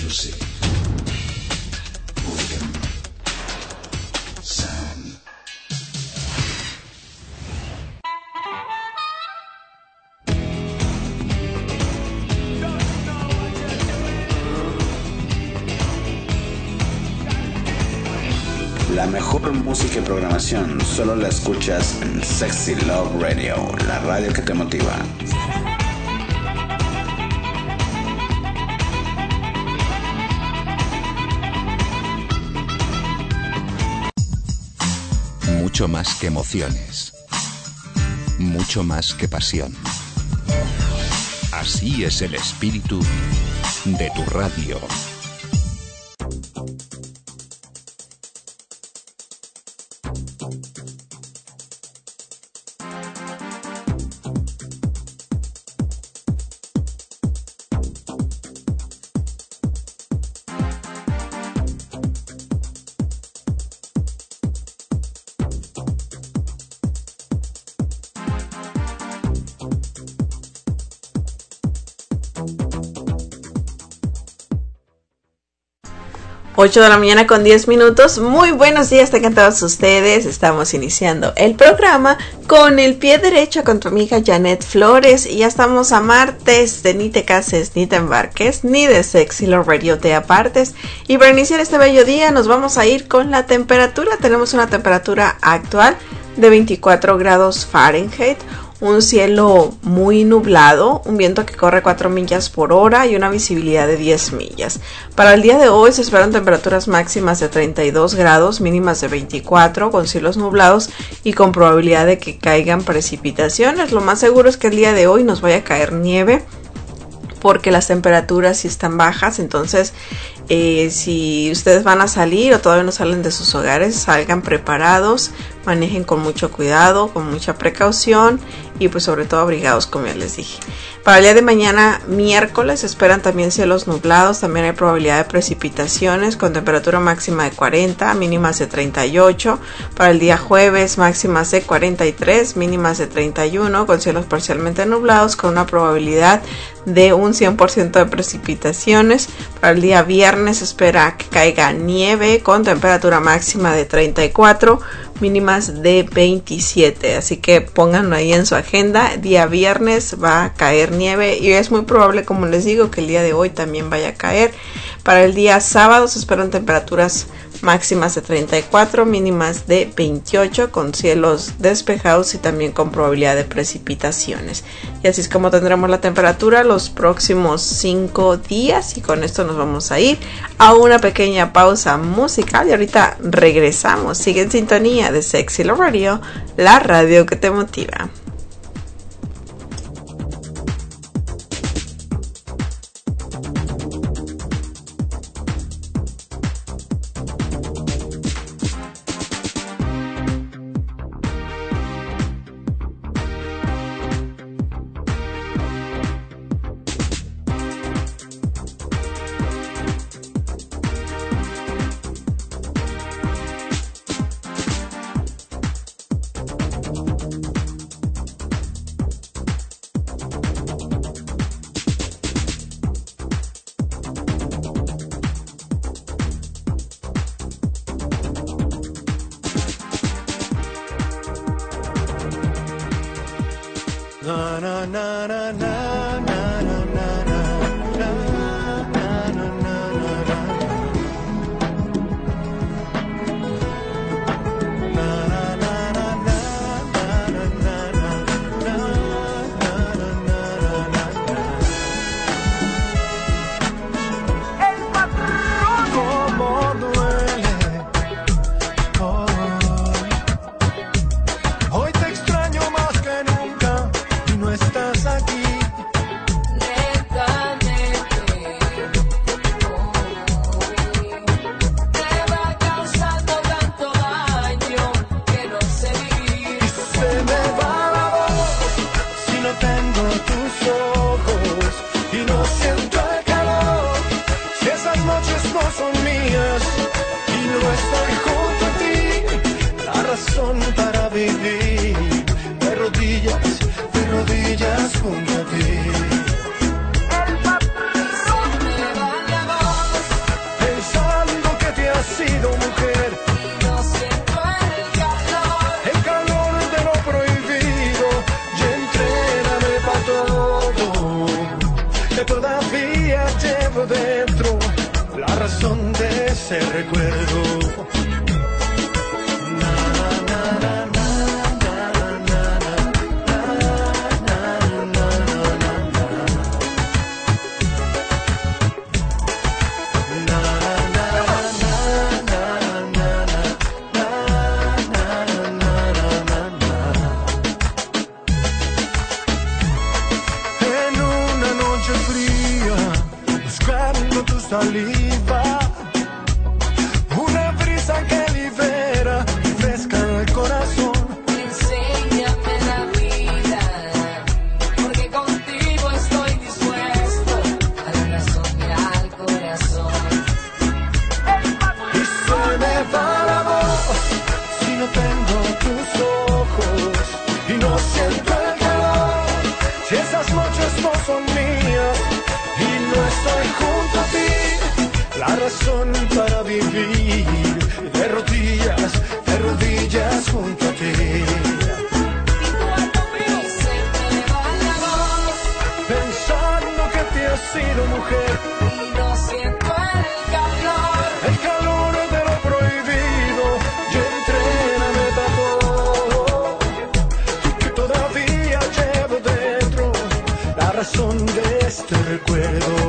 Music. Rhythm. Sound. La mejor música y programación solo la escuchas en Sexy Love Radio, la radio que te motiva. Mucho más que emociones, mucho más que pasión. Así es el espíritu de tu radio. Ocho de la mañana con 10 minutos. Muy buenos días tengan todos ustedes. Estamos iniciando el programa con el pie derecho con tu amiga Janet Flores. Y ya estamos a martes de ni te cases, ni te embarques, ni de Sexy Love Radio te apartes. Y para iniciar este bello día nos vamos a ir con la temperatura. Tenemos una temperatura actual de 24 grados Fahrenheit. Un cielo muy nublado, un viento que corre 4 millas por hora y una visibilidad de 10 millas. Para el día de hoy se esperan temperaturas máximas de 32 grados, mínimas de 24, con cielos nublados y con probabilidad de que caigan precipitaciones. Lo más seguro es que el día de hoy nos vaya a caer nieve, porque las temperaturas sí están bajas. Entonces si ustedes van a salir o todavía no salen de sus hogares, salgan preparados, manejen con mucho cuidado, con mucha precaución y pues sobre todo abrigados, como ya les dije. Para el día de mañana, miércoles, esperan también cielos nublados. También hay probabilidad de precipitaciones con temperatura máxima de 40, mínimas de 38. Para el día jueves, máximas de 43, mínimas de 31, con cielos parcialmente nublados con una probabilidad de un 100% de precipitaciones. Para el día viernes se espera que caiga nieve con temperatura máxima de 34, mínimas de 27, así que pónganlo ahí en su agenda. Día viernes va a caer nieve y es muy probable, como les digo, que el día de hoy también vaya a caer. Para el día sábado se esperan temperaturas máximas de 34, mínimas de 28, con cielos despejados y también con probabilidad de precipitaciones. Y así es como tendremos la temperatura los próximos 5 días. Y con esto nos vamos a ir a una pequeña pausa musical y ahorita regresamos. Sigue en sintonía de Sexy Love Radio, la radio que te motiva. llevo dentro, la razón de ese recuerdo. Saliva, una brisa que libera, fresca el corazón. Enséñame la vida, porque contigo estoy dispuesto a la razón y al corazón. Y se me va la voz si no tengo tus ojos y no siento el calor. Si esas noches no son mías y no estoy junto a ti, la razón para vivir de rodillas junto a ti. Y se me va la voz, Pensando que te has sido mujer y no siento el calor de lo prohibido, y entréname para todo, que todavía llevo dentro la razón de este recuerdo.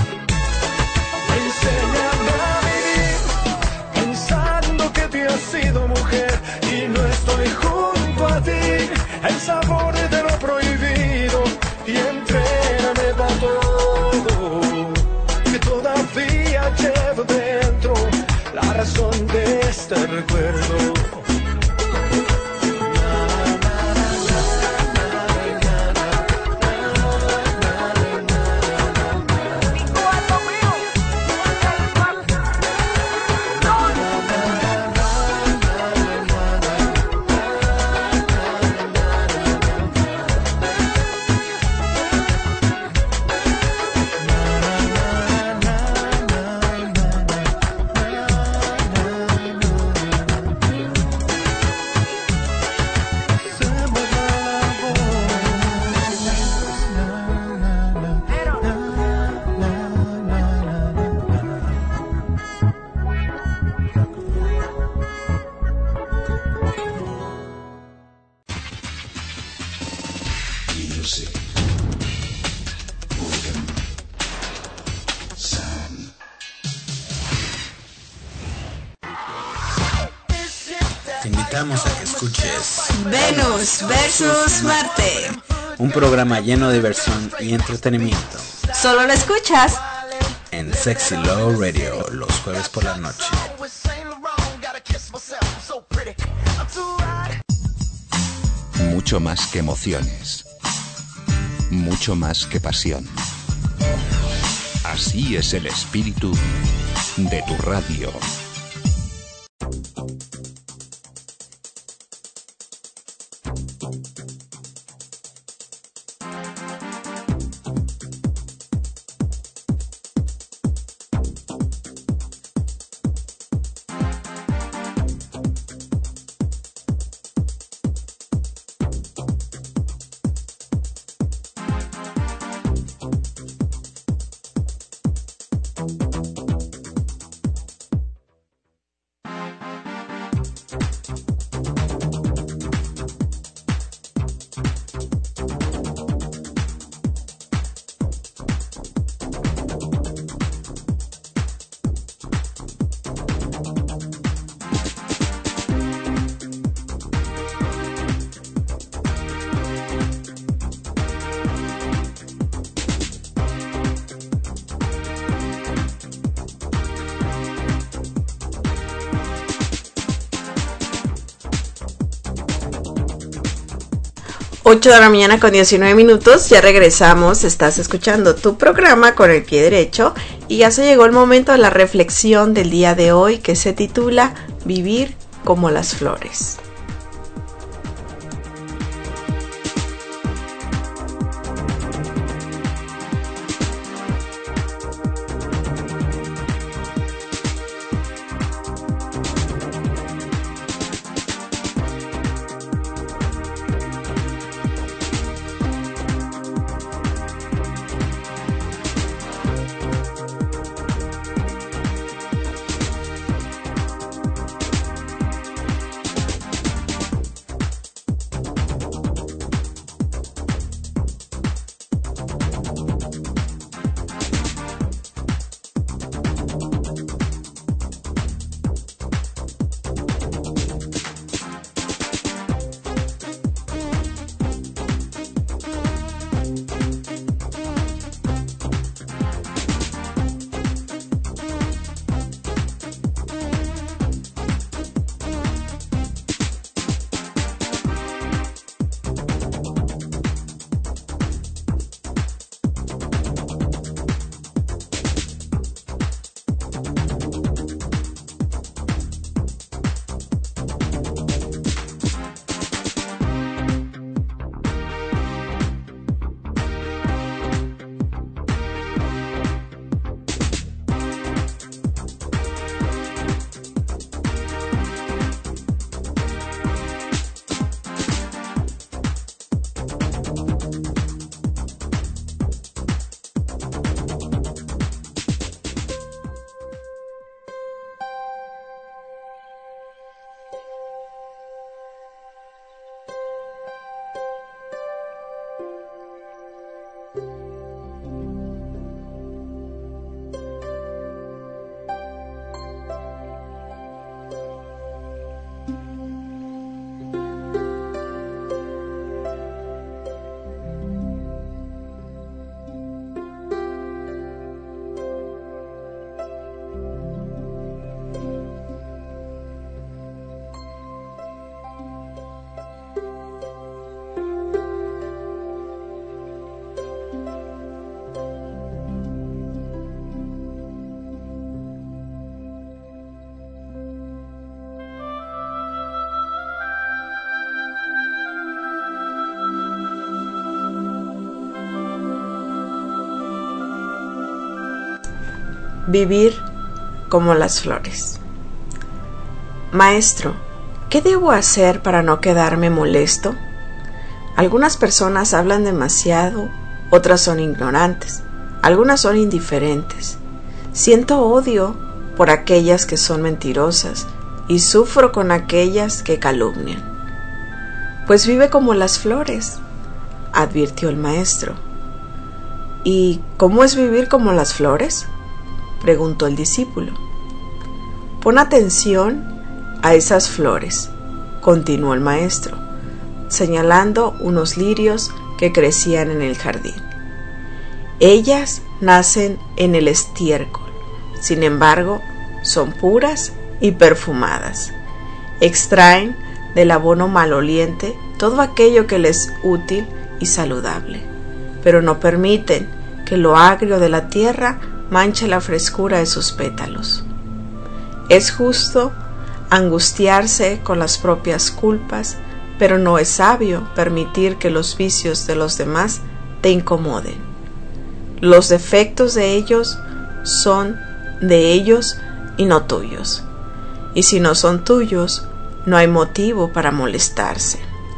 Enséñame a vivir pensando que te has sido mujer y no estoy junto a ti, el sabor de lo prohibido, y entréname para todo, que todavía llevo dentro la razón de este recuerdo. Te invitamos a que escuches Venus versus Marte. un programa lleno de diversión y entretenimiento Solo lo escuchas en Sexy Love Radio los jueves por la noche. Mucho más que emociones. Mucho más que pasión. Así es el espíritu de tu radio. Ocho de la mañana con 19 minutos, ya regresamos, estás escuchando tu programa con el pie derecho y ya se llegó el momento de la reflexión del día de hoy que se titula Vivir como las flores. Vivir como las flores. Maestro, ¿qué debo hacer para no quedarme molesto? Algunas personas hablan demasiado, otras son ignorantes, algunas son indiferentes. Siento odio por aquellas que son mentirosas y sufro con aquellas que calumnian. Pues vive como las flores, advirtió el maestro. ¿Y cómo es vivir como las flores?, preguntó el discípulo. Pon atención a esas flores, continuó el maestro, señalando unos lirios que crecían en el jardín. Ellas nacen en el estiércol, sin embargo, son puras y perfumadas. Extraen del abono maloliente todo aquello que les es útil y saludable, pero no permiten que lo agrio de la tierra manche la frescura de sus pétalos. Es justo angustiarse con las propias culpas, pero no es sabio permitir que los vicios de los demás te incomoden. Los defectos de ellos son de ellos y no tuyos. Y si no son tuyos, no hay motivo para molestarse.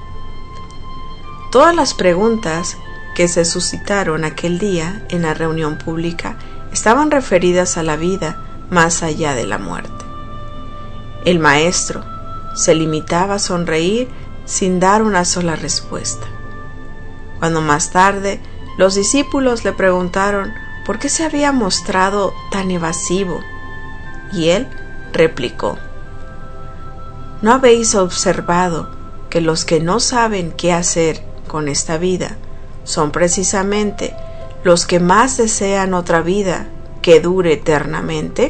Todas las preguntas que se suscitaron aquel día en la reunión pública estaban referidas a la vida más allá de la muerte. El maestro se limitaba a sonreír sin dar una sola respuesta. Cuando más tarde los discípulos le preguntaron por qué se había mostrado tan evasivo, y él replicó: ¿No habéis observado que los que no saben qué hacer con esta vida son precisamente los que más desean otra vida que dure eternamente?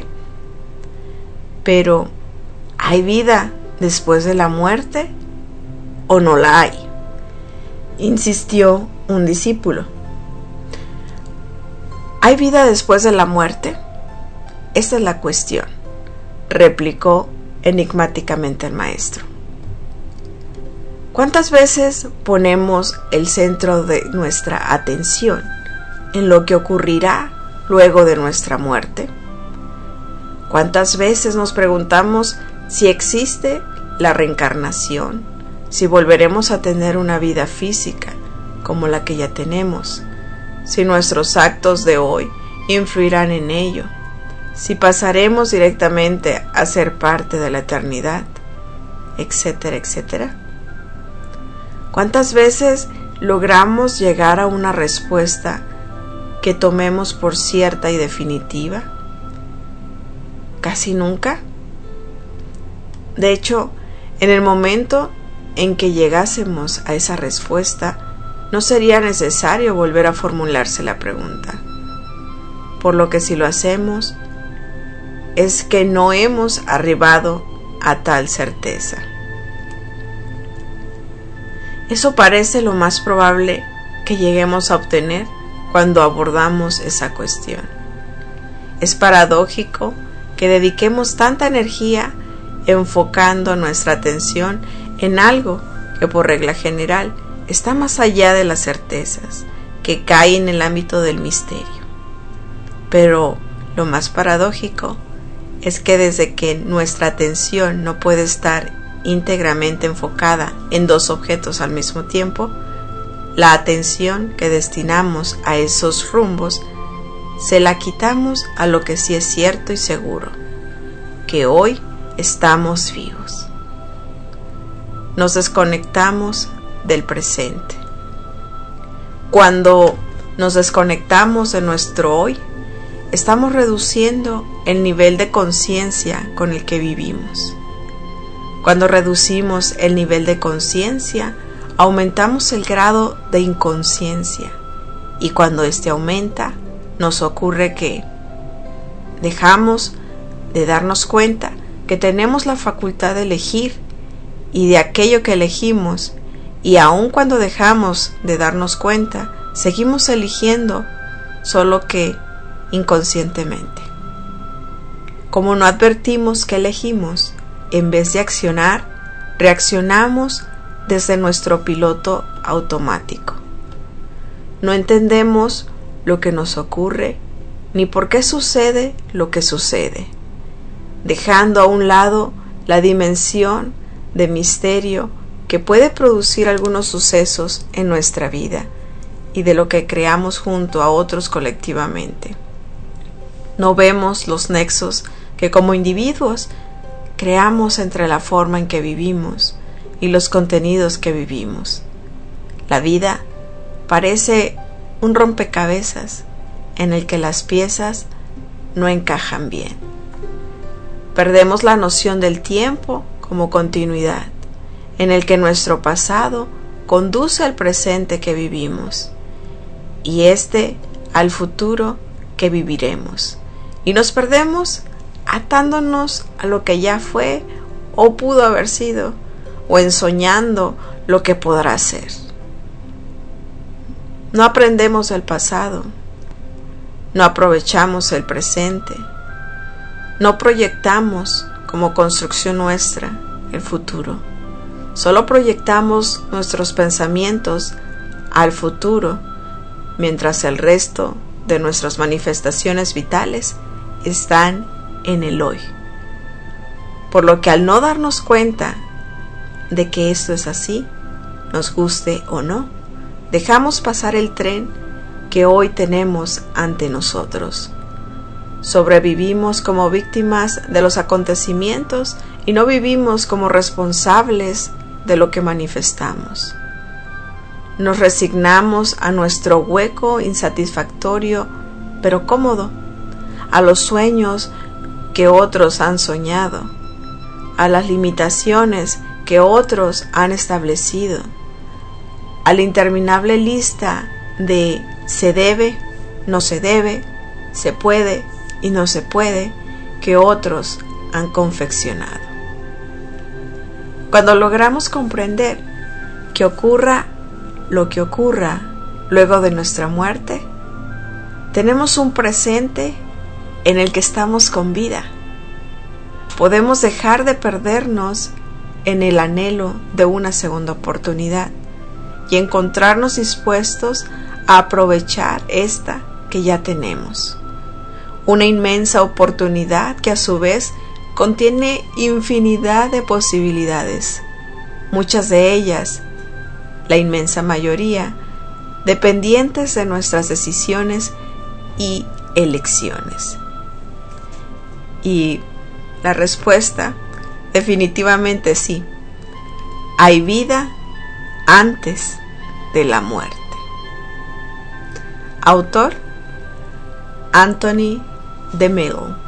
Pero, ¿hay vida después de la muerte o no la hay?, insistió un discípulo. ¿Hay vida después de la muerte? Esta es la cuestión, replicó enigmáticamente el maestro. ¿Cuántas veces ponemos el centro de nuestra atención en lo que ocurrirá luego de nuestra muerte? ¿Cuántas veces nos preguntamos si existe la reencarnación, si volveremos a tener una vida física como la que ya tenemos, si nuestros actos de hoy influirán en ello, si pasaremos directamente a ser parte de la eternidad, etcétera, etcétera? ¿Cuántas veces logramos llegar a una respuesta que tomemos por cierta y definitiva? Casi nunca. De hecho, en el momento en que llegásemos a esa respuesta, no sería necesario volver a formularse la pregunta. Por lo que si lo hacemos, es que no hemos arribado a tal certeza. Eso parece lo más probable que lleguemos a obtener cuando abordamos esa cuestión. Es paradójico que dediquemos tanta energía enfocando nuestra atención en algo que por regla general está más allá de las certezas, que cae en el ámbito del misterio. Pero lo más paradójico es que desde que nuestra atención no puede estar íntegramente enfocada en dos objetos al mismo tiempo, la atención que destinamos a esos rumbos se la quitamos a lo que sí es cierto y seguro, que hoy estamos vivos. Nos desconectamos del presente. Cuando nos desconectamos de nuestro hoy, estamos reduciendo el nivel de conciencia con el que vivimos. Cuando reducimos el nivel de conciencia, aumentamos el grado de inconsciencia, y cuando éste aumenta, nos ocurre que dejamos de darnos cuenta que tenemos la facultad de elegir y de aquello que elegimos, y aun cuando dejamos de darnos cuenta, seguimos eligiendo, solo que inconscientemente. Como no advertimos que elegimos, en vez de accionar, reaccionamos desde nuestro piloto automático. No entendemos lo que nos ocurre ni por qué sucede lo que sucede, dejando a un lado la dimensión de misterio que puede producir algunos sucesos en nuestra vida y de lo que creamos junto a otros colectivamente. No vemos los nexos que como individuos creamos entre la forma en que vivimos y los contenidos que vivimos. La vida parece un rompecabezas en el que las piezas no encajan bien. Perdemos la noción del tiempo como continuidad, en el que nuestro pasado conduce al presente que vivimos y este al futuro que viviremos, y nos perdemos atándonos a lo que ya fue o pudo haber sido, o ensoñando lo que podrá ser. No aprendemos del pasado, no aprovechamos el presente, no proyectamos como construcción nuestra el futuro. Solo proyectamos nuestros pensamientos al futuro, mientras el resto de nuestras manifestaciones vitales están en el hoy. Por lo que al no darnos cuenta de que esto es así, nos guste o no, dejamos pasar el tren que hoy tenemos ante nosotros. Sobrevivimos como víctimas de los acontecimientos y no vivimos como responsables de lo que manifestamos. Nos resignamos a nuestro hueco insatisfactorio pero cómodo, a los sueños que otros han soñado, a las limitaciones que otros han establecido, a la interminable lista de se debe, no se debe, se puede y no se puede que otros han confeccionado. Cuando logramos comprender que ocurra lo que ocurra luego de nuestra muerte, tenemos un presente en el que estamos con vida. Podemos dejar de perdernos en el anhelo de una segunda oportunidad y encontrarnos dispuestos a aprovechar esta que ya tenemos. Una inmensa oportunidad que a su vez contiene infinidad de posibilidades, muchas de ellas, la inmensa mayoría, dependientes de nuestras decisiones y elecciones. Y la respuesta, definitivamente sí. Hay vida antes de la muerte. Autor: Anthony DeMille.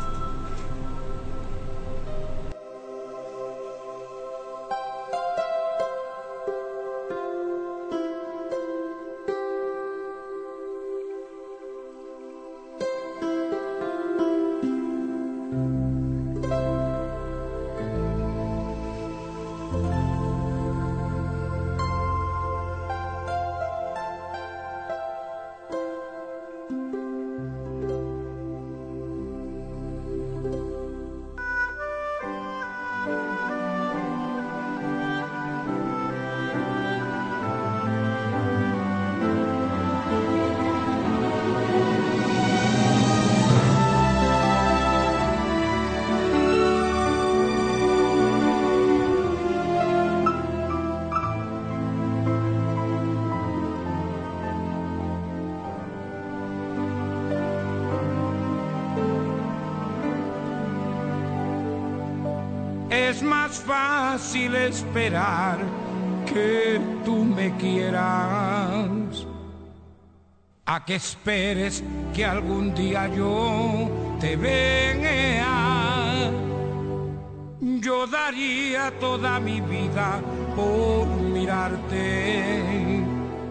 Es más fácil esperar que tú me quieras a que esperes que algún día yo te vea. Yo daría toda mi vida por mirarte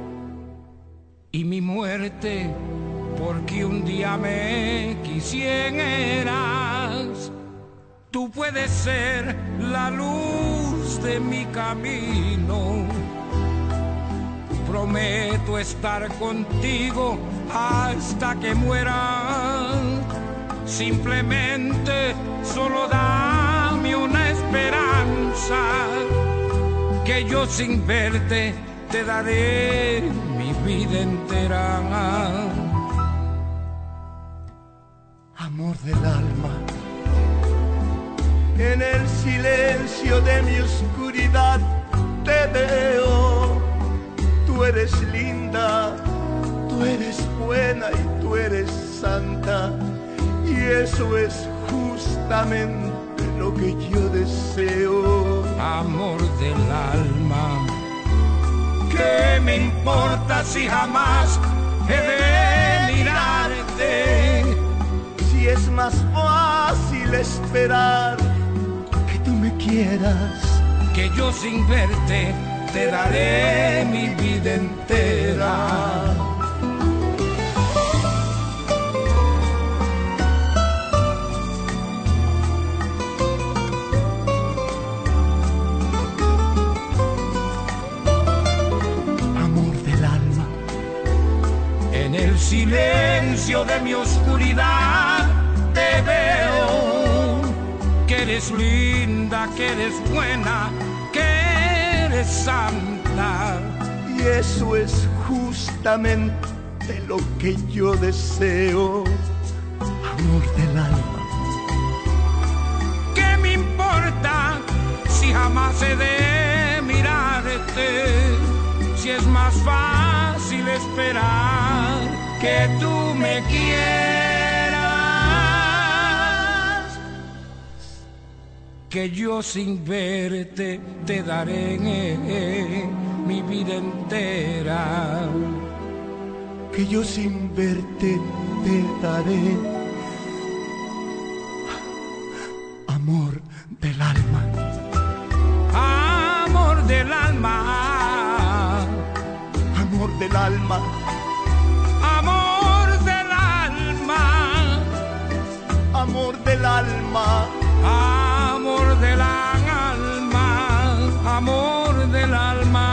y mi muerte porque un día me quisieras. Tú puedes ser la luz de mi camino. Prometo estar contigo hasta que muera. Simplemente solo dame una esperanza, que yo sin verte te daré mi vida entera. amor del alma. En el silencio de mi oscuridad te veo. Tú eres linda, tú eres buena y tú eres santa. Y eso es justamente lo que yo deseo. Amor del alma, ¿qué me importa si jamás he de mirarte? Si es más fácil esperar que tú me quieras, que yo sin verte te daré mi vida entera. En el silencio de mi oscuridad te veo, que eres linda, que eres buena, que eres santa. Y eso es justamente lo que yo deseo, amor del alma. ¿Qué me importa si jamás he de mirarte? Si es más fácil esperar que tú me quieras, que yo sin verte te daré mi vida entera, que yo sin verte te daré amor del alma. Amor del alma. Amor del alma, amor del alma, amor del alma, amor del alma, amor del alma,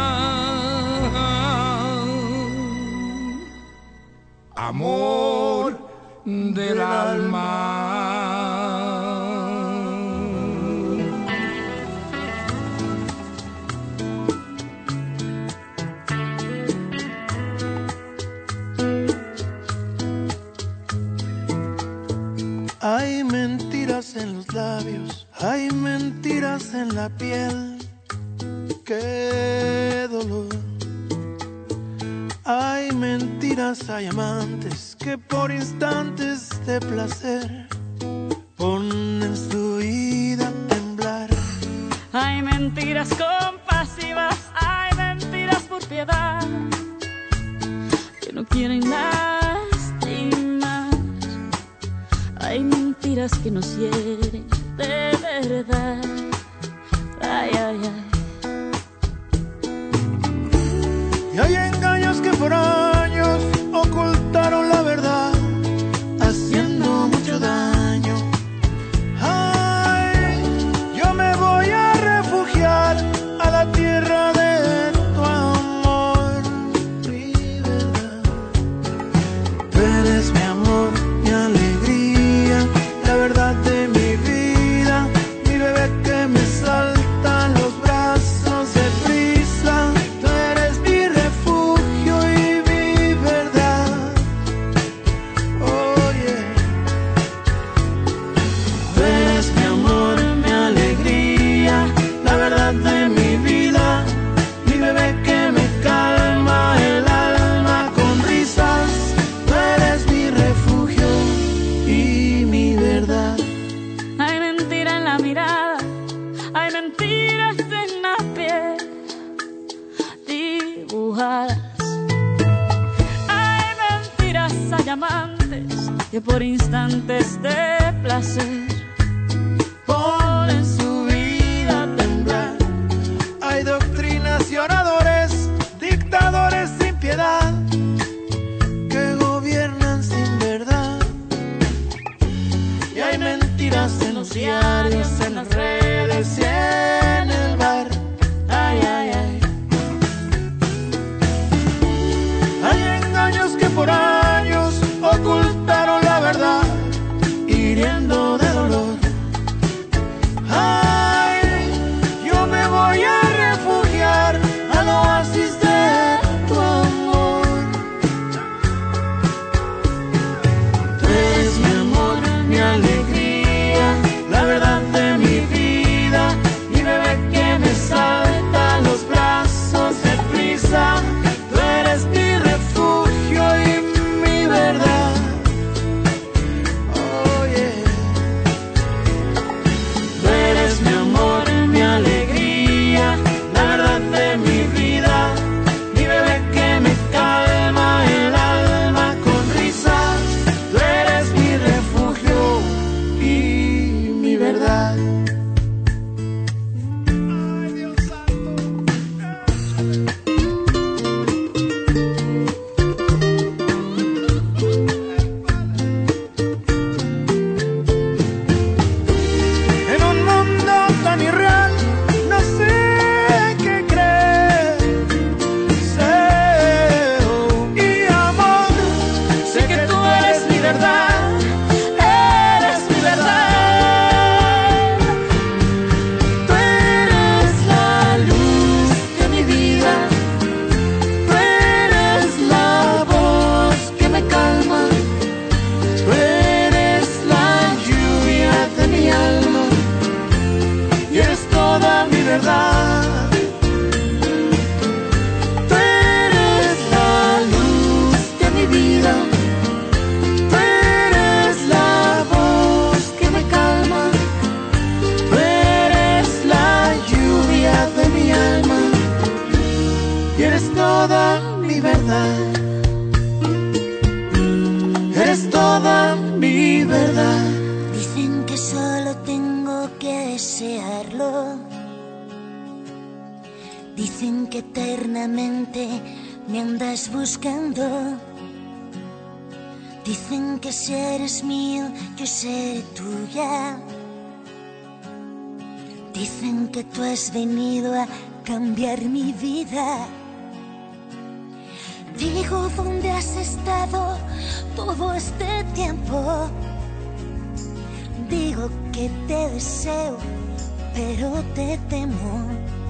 amor del alma. Hay mentiras en los labios, hay mentiras en la piel, qué dolor. Hay mentiras, hay amantes que por instantes de placer ponen su vida a temblar. Hay mentiras compasivas, hay mentiras por piedad, que no quieren lastimar. Hay mentiras que nos hieren de verdad. Ay, ay, ay. Y hay engaños que por años ocultaron la verdad, haciendo mucho daño. Ay, yo me voy a refugiar a la tierra de tu amor, mi verdad. Tú eres mi amor, mi alegría, la verdad de mi vida, mi bebé que me salta en los brazos de prisa. Tú eres mi refugio y mi verdad. Oh yeah. Tú eres mi amor, mi alegría, la verdad de mi vida, mi bebé que me calma el alma con risas. Tú eres mi refugio y mi verdad. Hay mentira en la mirada, hay mentiras en la piel dibujadas. Hay mentiras, hay amantes que por instantes de placer Ponen su vida a temblar. Hay doctrinas y oradores, dictadores sin piedad, que gobiernan sin verdad. Y hay mentiras en los diarios, en las redes y en el bar. Ay, ay, ay. Hay engaños que por años ocultaron la verdad, hiriendo de dolor. Ay, yo me voy a refugiar al oasis de tu amor. Tú eres mi amor. desearlo. Dicen que eternamente me andas buscando. Dicen que si eres mío, yo seré tuya. Dicen que tú has venido a cambiar mi vida. Digo, ¿dónde has estado todo este tiempo? Digo que te deseo, pero te temo.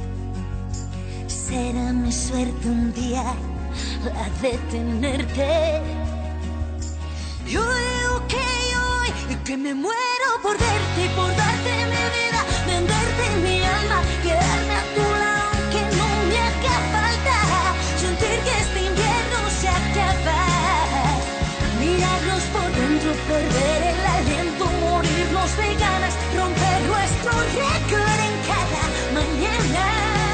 Será mi suerte un día la de tenerte. Yo digo que me muero por verte y por darte mi vida, venderte mi alma, quedarme a tu lado aunque no me haga falta, sentir que este invierno se acaba, mirarnos por dentro, perder el aliento, morirnos de ganas, romper nuestro récord en cada mañana.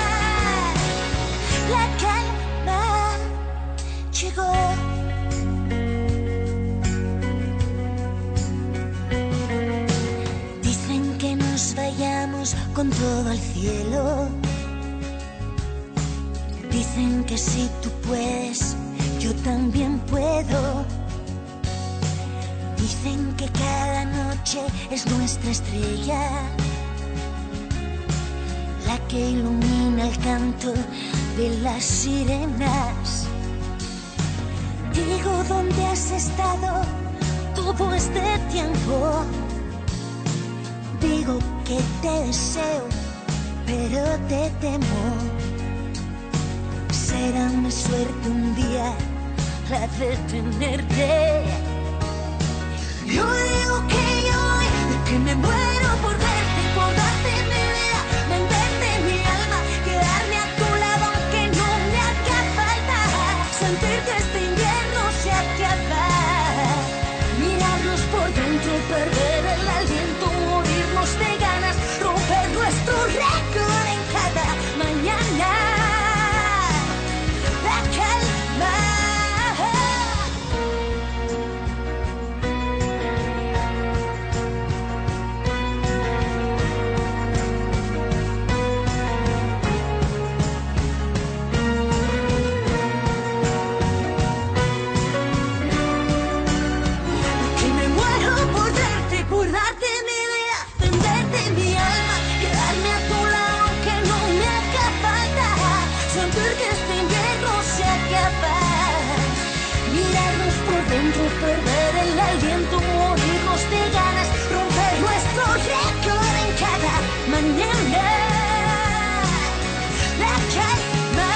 La calma llegó. Dicen que nos vayamos con todo al cielo. Dicen que si tú puedes, yo también puedo. Dicen que cada noche es nuestra estrella, la que ilumina el canto de las sirenas. Digo, ¿dónde has estado todo este tiempo? Digo que te deseo, pero te temo. Será mi suerte un día la de tenerte. Yo digo que me muero por verte, por darte mi vida, venderte mi alma, quedarme a tu lado aunque no me haga falta, sentir que este invierno se acaba, mirarnos por dentro, perder el aliento, morirnos de ganas, romper nuestro récord en cada mañana. La calma. Por darte mi vida, venderte mi alma, quedarme a tu lado aunque no me haga falta, sentir que este invierno se acaba, mirarnos por dentro, perder el aliento, morirnos de ganas, romper nuestro récord en cada mañana. La calma,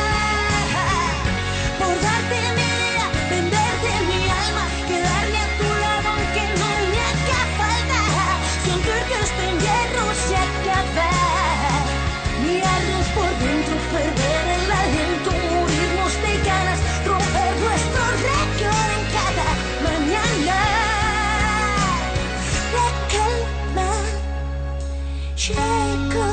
por darte mi vida, venderte mi alma, quedarme a tu lado aunque no me haga falta, sentir que este invierno se acaba, mirarnos por dentro, perder el aliento, morirnos de ganas, romper nuestro récord en cada mañana. La calma llegó.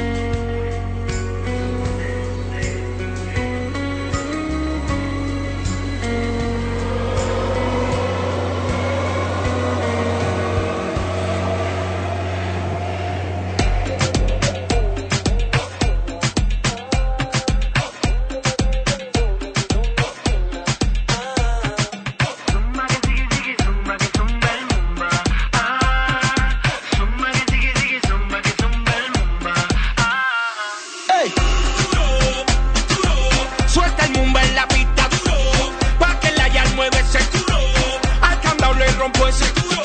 Suelta el mumba en la pista, pa' que la yal mueve ese culo. Al candado le rompo ese culo.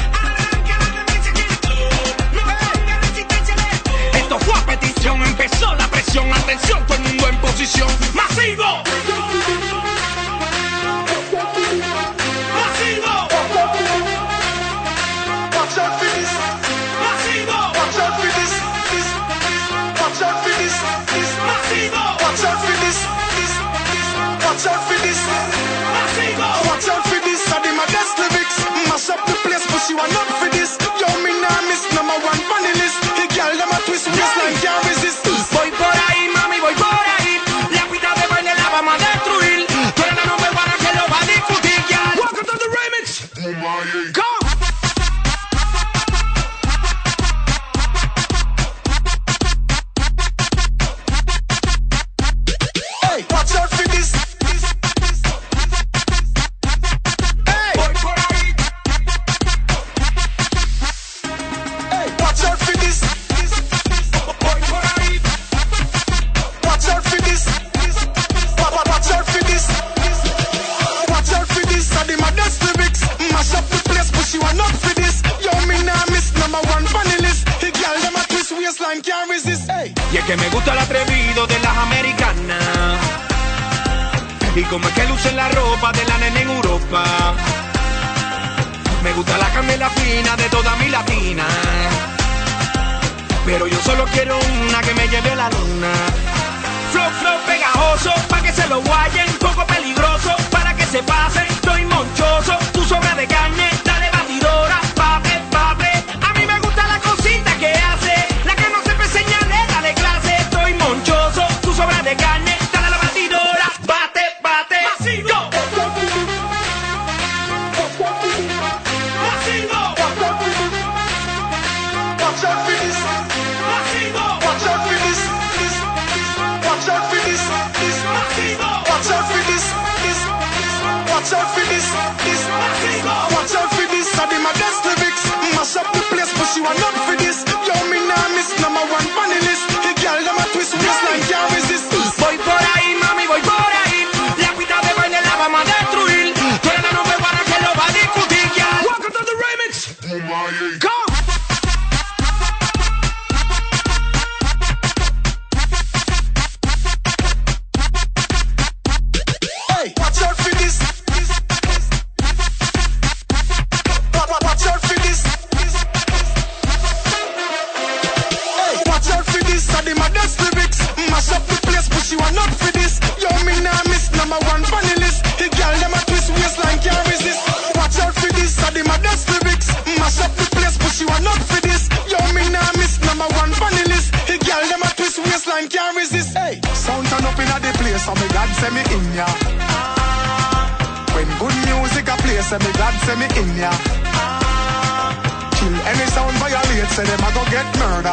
Esto fue a petición, empezó la presión. Atención, todo el mundo en posición. ¡Masivo! ¡Masivo! Watch out for this. ¡Masivo! Watch out for this. Watch out for this. ¡Masivo! Watch out for this. Watch out for this. ¡Masivo! Watch out for this. I did my best lyrics. Mash up the place, but you are not for this. Yo, me nah miss #1 funny list. The girl them a twist waistline can't resist. Voy por ahí, mami, voy por ahí. La pista de baile la vamos a destruir. Tú eres la number one que lo va a discutir, girl. Welcome to the remix. Come. waistline can't resist. Hey. Y es que me gusta el atrevido de las americanas. Y como es que lucen la ropa de la nena en Europa. Me gusta la canela fina de toda mi latina. Pero yo solo quiero una que me lleve a la luna. Flow, flow pegajoso, pa' que se lo guayen. Poco peligroso, para que se pasen. Estoy monchoso, tú sobra de carne. Dale batidora, pape, pape. A mí me gusta la cosita que hace. La que no sepa enseñarle, dale clase. Estoy monchoso, tú sobra de carne. Dale a la batidora, bate, bate. ¡Masivo! ¡Masivo! Watch out for this. ¡Masivo! Watch out for this. Watch out for this. ¡Masivo! Watch out for this. Watch out for this. Watch out for this. I did my best lyrics. Mash up the place, but she want not for this. Yo, me nah miss number one funny list. The girl them a twist waistline can't resist. Voy por ahí, mami, voy por ahí. La pista de baile la vamos a destruir. Tú eres la nube para que lo va a discutir, girl. Welcome to the remix. Come. Hey, watch out for this. Watch out for this. Hey, watch out for this. I did my best lyrics. Mash up the place, but she want not for this. Yo, me nah miss number one funny list. The girl them a twist waistline can't resist. Watch out for this. I did my best lyrics. Mash up the place, but she want not for this. Yo, me nah miss number one funny list. The girl them a twist waistline can't resist. Hey, sound turn up inna the place, so me God send me in ya. When good music a play, say me God send me in ya. Kill any sound violate, say them a go get murder.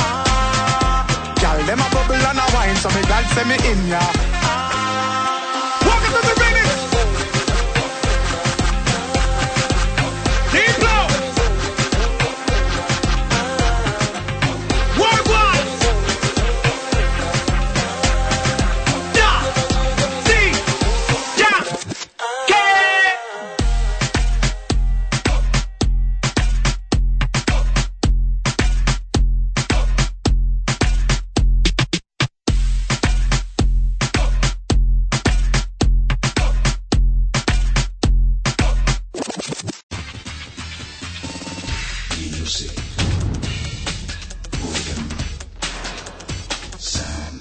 Girl, them a bubble and a wine, so me God send me in ya. Welcome to the remix. Deep blow. Worldwide. Da. Si. Ya. Que. Music. Rhythm. Sound.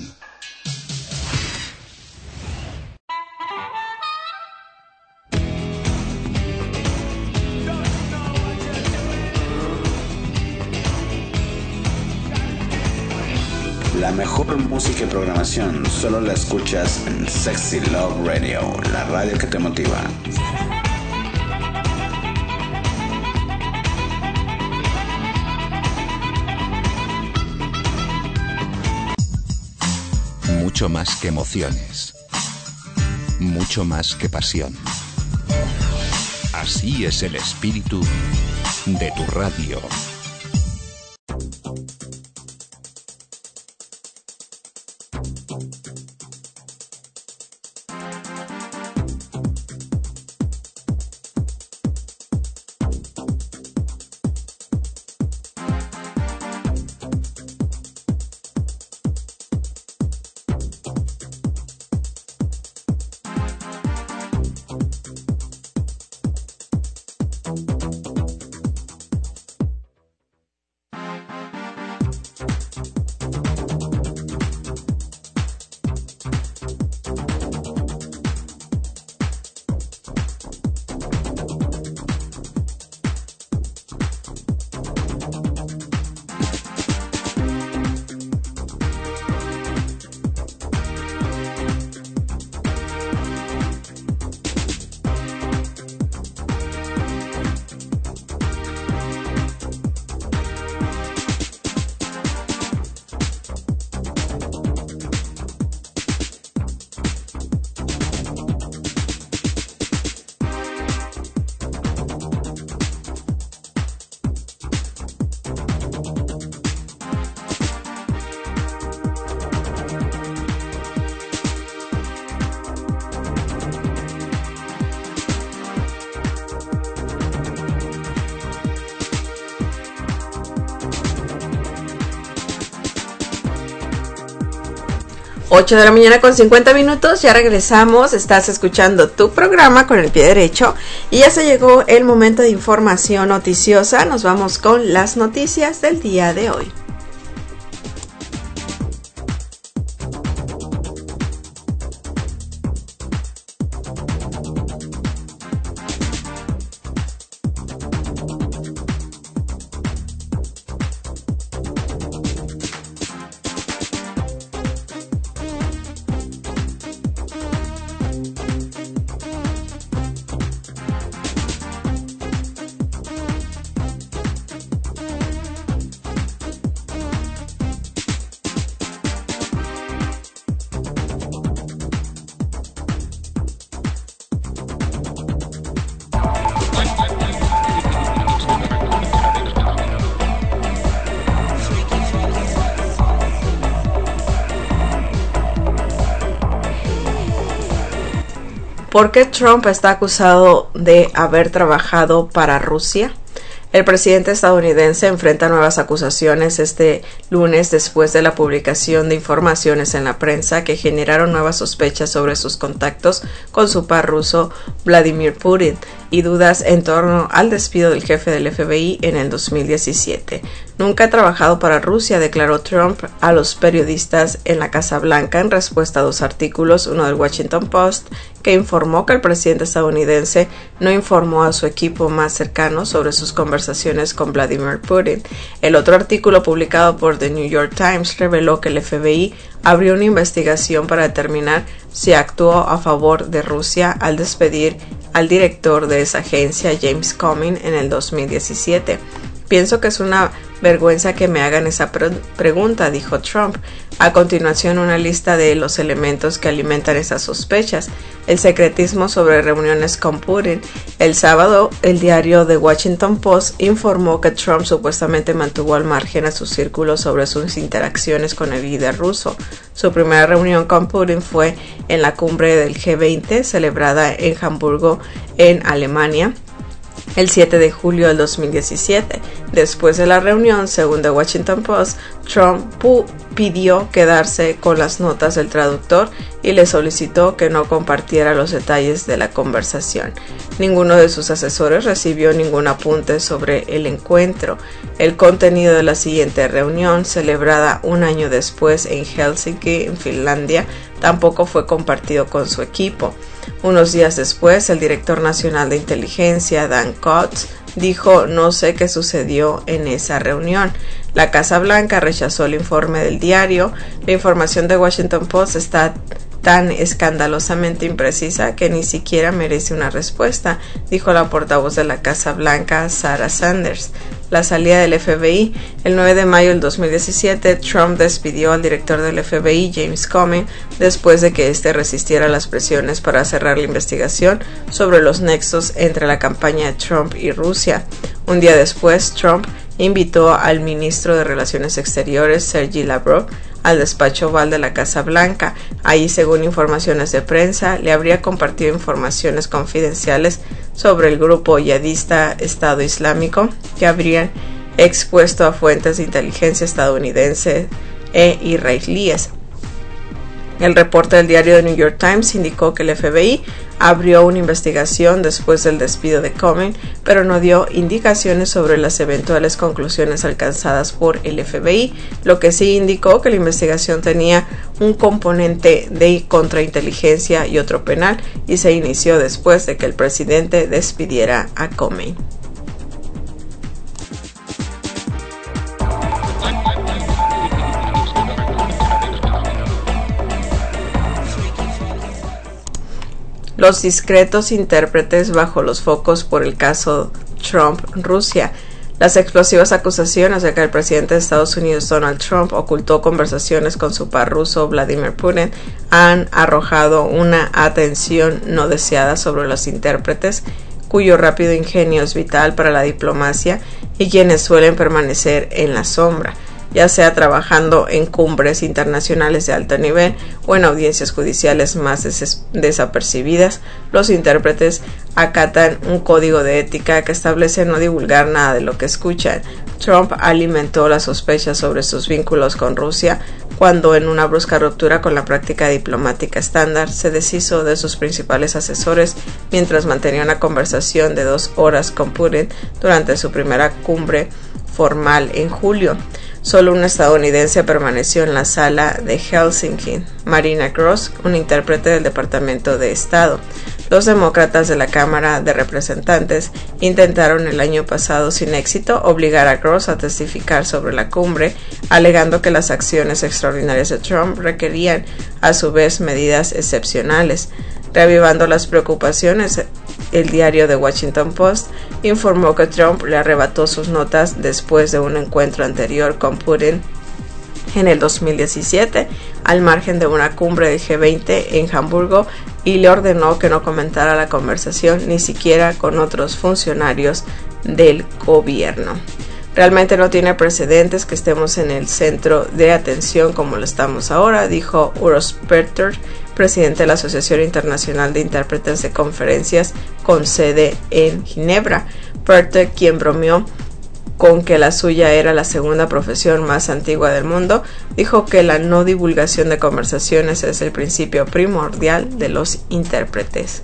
La mejor música y programación solo la escuchas en Sexy Love Radio, la radio que te motiva. Mucho más que emociones. Mucho más que pasión. Así es el espíritu de tu radio. 8 de la mañana con 50 minutos, ya regresamos, estás escuchando tu programa con el pie derecho y ya se llegó el momento de información noticiosa. Nos vamos con las noticias del día de hoy. ¿Por qué Trump está acusado de haber trabajado para Rusia? El presidente estadounidense enfrenta nuevas acusaciones este lunes después de la publicación de informaciones en la prensa que generaron nuevas sospechas sobre sus contactos con su par ruso Vladimir Putin y dudas en torno al despido del jefe del FBI en el 2017. Nunca he trabajado para Rusia, declaró Trump a los periodistas en la Casa Blanca en respuesta a dos artículos, uno del Washington Post que informó que el presidente estadounidense no informó a su equipo más cercano sobre sus conversaciones con Vladimir Putin. El otro artículo publicado por The New York Times reveló que el FBI abrió una investigación para determinar si actuó a favor de Rusia al despedir al director de esa agencia, James Comey, en el 2017. Pienso que es una vergüenza que me hagan esa pregunta, dijo Trump. A continuación, una lista de los elementos que alimentan esas sospechas. El secretismo sobre reuniones con Putin. El sábado, el diario The Washington Post informó que Trump supuestamente mantuvo al margen a su círculo sobre sus interacciones con el líder ruso. Su primera reunión con Putin fue en la cumbre del G20, celebrada en Hamburgo, en Alemania, el 7 de julio del 2017. Después de la reunión, según The Washington Post, Trump pidió quedarse con las notas del traductor y le solicitó que no compartiera los detalles de la conversación. Ninguno de sus asesores recibió ningún apunte sobre el encuentro. El contenido de la siguiente reunión, celebrada un año después en Helsinki, en Finlandia, tampoco fue compartido con su equipo. Unos días después, el director nacional de inteligencia, Dan Coats, dijo: "No sé qué sucedió en esa reunión". La Casa Blanca rechazó el informe del diario. La información de Washington Post está tan escandalosamente imprecisa que ni siquiera merece una respuesta, dijo la portavoz de la Casa Blanca, Sarah Sanders. La salida del FBI. El 9 de mayo del 2017, Trump despidió al director del FBI, James Comey, después de que éste resistiera las presiones para cerrar la investigación sobre los nexos entre la campaña de Trump y Rusia. Un día después, Trump invitó al ministro de Relaciones Exteriores, Sergey Lavrov, al despacho Oval de la Casa Blanca. Allí, según informaciones de prensa, le habría compartido informaciones confidenciales sobre el grupo yihadista Estado Islámico que habrían expuesto a fuentes de inteligencia estadounidense e israelíes. El reporte del diario The New York Times indicó que el FBI abrió una investigación después del despido de Comey, pero no dio indicaciones sobre las eventuales conclusiones alcanzadas por el FBI, lo que sí indicó que la investigación tenía un componente de contrainteligencia y otro penal, y se inició después de que el presidente despidiera a Comey. Los discretos intérpretes bajo los focos por el caso Trump-Rusia. Las explosivas acusaciones de que el presidente de Estados Unidos, Donald Trump, ocultó conversaciones con su par ruso, Vladimir Putin, han arrojado una atención no deseada sobre los intérpretes, cuyo rápido ingenio es vital para la diplomacia y quienes suelen permanecer en la sombra, ya sea trabajando en cumbres internacionales de alto nivel o en audiencias judiciales más desapercibidas. Los intérpretes acatan un código de ética que establece no divulgar nada de lo que escuchan. Trump alimentó las sospechas sobre sus vínculos con Rusia cuando en una brusca ruptura con la práctica diplomática estándar se deshizo de sus principales asesores mientras mantenía una conversación de 2 horas con Putin durante su primera cumbre formal en julio. Solo un estadounidense permaneció en la sala de Helsinki, Marina Gross, un intérprete del Departamento de Estado. Los demócratas de la Cámara de Representantes intentaron el año pasado sin éxito obligar a Gross a testificar sobre la cumbre, alegando que las acciones extraordinarias de Trump requerían a su vez medidas excepcionales. Reavivando las preocupaciones, el diario The Washington Post informó que Trump le arrebató sus notas después de un encuentro anterior con Putin en el 2017, al margen de una cumbre del G20 en Hamburgo, y le ordenó que no comentara la conversación ni siquiera con otros funcionarios del gobierno. Realmente no tiene precedentes que estemos en el centro de atención como lo estamos ahora, dijo Uros Perter, presidente de la Asociación Internacional de Intérpretes de Conferencias con sede en Ginebra. Perter, quien bromeó con que la suya era la segunda profesión más antigua del mundo, dijo que la no divulgación de conversaciones es el principio primordial de los intérpretes.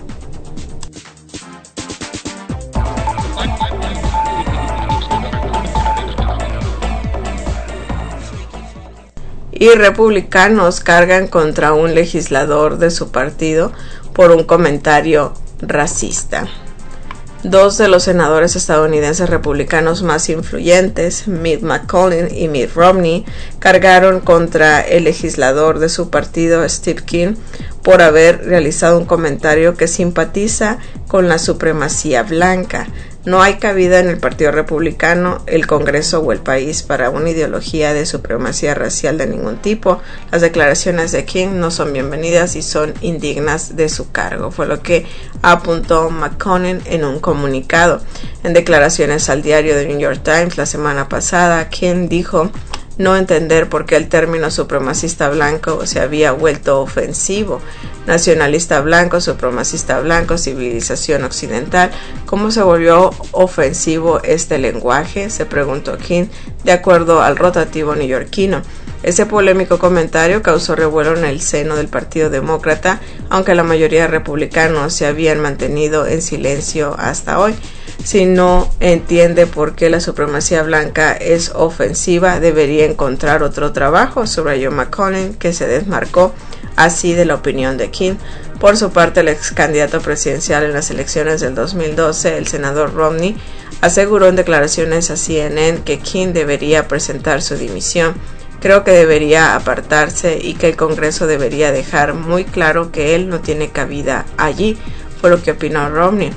Y republicanos cargan contra un legislador de su partido por un comentario racista. 2 de los senadores estadounidenses republicanos más influyentes, Mitch McConnell y Mitt Romney, cargaron contra el legislador de su partido, Steve King, por haber realizado un comentario que simpatiza con la supremacía blanca. No hay cabida en el Partido Republicano, el Congreso o el país para una ideología de supremacía racial de ningún tipo. Las declaraciones de King no son bienvenidas y son indignas de su cargo, fue lo que apuntó McConnell en un comunicado. En declaraciones al diario The New York Times la semana pasada, King dijo no entender por qué el término supremacista blanco se había vuelto ofensivo. Nacionalista blanco, supremacista blanco, civilización occidental. ¿Cómo se volvió ofensivo este lenguaje?, se preguntó King, de acuerdo al rotativo neoyorquino. Ese polémico comentario causó revuelo en el seno del Partido Demócrata, aunque la mayoría de republicanos se habían mantenido en silencio hasta hoy. Si no entiende por qué la supremacía blanca es ofensiva, debería encontrar otro trabajo, subrayó McConnell, que se desmarcó así de la opinión de King. Por su parte, el ex candidato presidencial en las elecciones del 2012, el senador Romney, aseguró en declaraciones a CNN que King debería presentar su dimisión. Creo que debería apartarse y que el Congreso debería dejar muy claro que él no tiene cabida allí, fue lo que opinó Romney.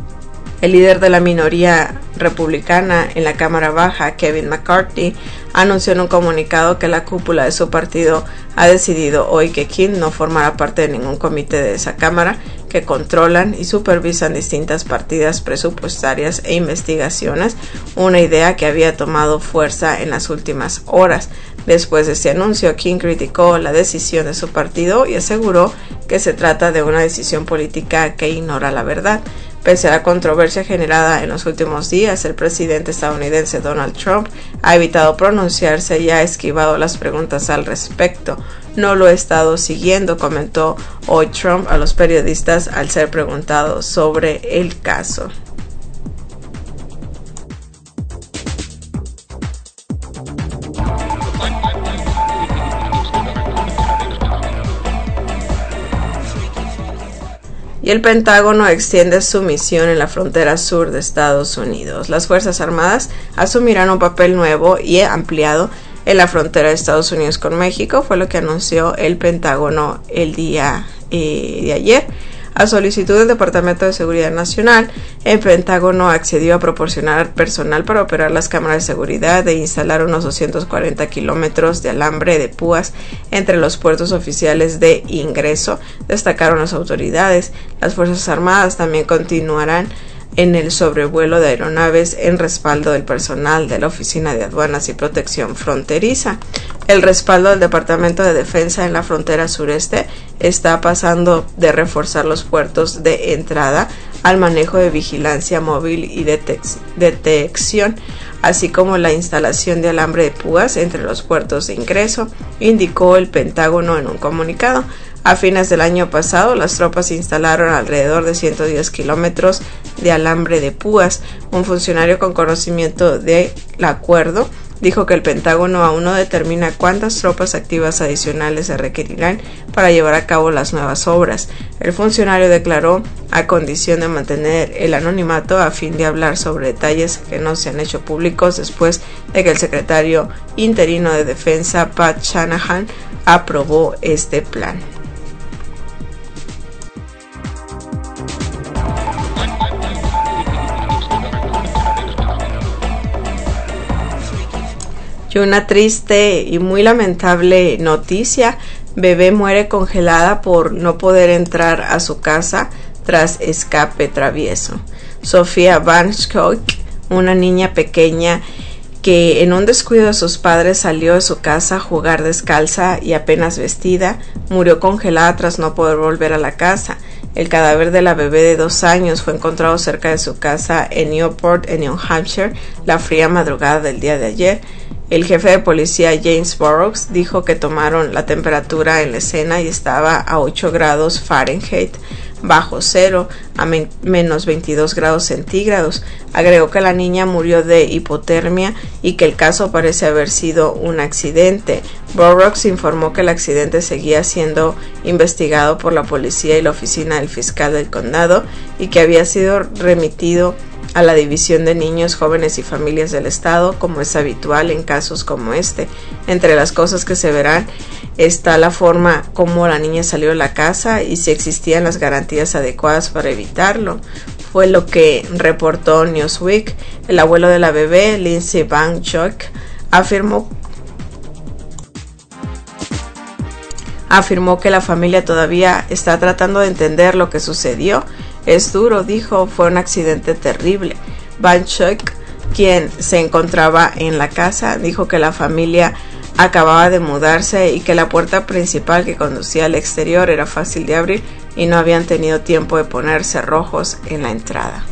El líder de la minoría republicana en la Cámara Baja, Kevin McCarthy, anunció en un comunicado que la cúpula de su partido ha decidido hoy que King no formará parte de ningún comité de esa Cámara, que controlan y supervisan distintas partidas presupuestarias e investigaciones, una idea que había tomado fuerza en las últimas horas. Después de este anuncio, King criticó la decisión de su partido y aseguró que se trata de una decisión política que ignora la verdad. Pese a la controversia generada en los últimos días, el presidente estadounidense Donald Trump ha evitado pronunciarse y ha esquivado las preguntas al respecto. No lo he estado siguiendo, comentó hoy Trump a los periodistas al ser preguntado sobre el caso. Y el Pentágono extiende su misión en la frontera sur de Estados Unidos. Las Fuerzas Armadas asumirán un papel nuevo y ampliado en la frontera de Estados Unidos con México, fue lo que anunció el Pentágono el día de ayer. A solicitud del Departamento de Seguridad Nacional, el Pentágono accedió a proporcionar personal para operar las cámaras de seguridad e instalar unos 240 kilómetros de alambre de púas entre los puertos oficiales de ingreso, destacaron las autoridades. Las Fuerzas Armadas también continuarán en el sobrevuelo de aeronaves en respaldo del personal de la Oficina de Aduanas y Protección Fronteriza. El respaldo del Departamento de Defensa en la frontera sureste está pasando de reforzar los puertos de entrada al manejo de vigilancia móvil y detección, así como la instalación de alambre de púas entre los puertos de ingreso, indicó el Pentágono en un comunicado. A fines del año pasado, las tropas instalaron alrededor de 110 kilómetros de alambre de púas. Un funcionario con conocimiento del acuerdo dijo que el Pentágono aún no determina cuántas tropas activas adicionales se requerirán para llevar a cabo las nuevas obras. El funcionario declaró a condición de mantener el anonimato a fin de hablar sobre detalles que no se han hecho públicos después de que el secretario interino de Defensa, Pat Shanahan, aprobó este plan. Y una triste y muy lamentable noticia: bebé muere congelada por no poder entrar a su casa tras escape travieso. Sofía Van Schouck, una niña pequeña que en un descuido de sus padres salió de su casa a jugar descalza y apenas vestida, murió congelada tras no poder volver a la casa. El cadáver de la bebé de 2 años fue encontrado cerca de su casa en Newport, en New Hampshire, la fría madrugada del día de ayer. El jefe de policía James Burroughs dijo que tomaron la temperatura en la escena y estaba a 8 grados Fahrenheit bajo cero, a menos 22 grados centígrados. Agregó que la niña murió de hipotermia y que el caso parece haber sido un accidente. Burroughs informó que el accidente seguía siendo investigado por la policía y la oficina del fiscal del condado y que había sido remitido a la División de Niños, Jóvenes y Familias del Estado, como es habitual en casos como este. Entre las cosas que se verán está la forma como la niña salió de la casa y si existían las garantías adecuadas para evitarlo. Fue lo que reportó Newsweek. El abuelo de la bebé, Lindsey Van Schouck, afirmó que la familia todavía está tratando de entender lo que sucedió. Es duro, dijo, fue un accidente terrible. Van Schouck, quien se encontraba en la casa, dijo que la familia acababa de mudarse y que la puerta principal que conducía al exterior era fácil de abrir y no habían tenido tiempo de poner cerrojos en la entrada.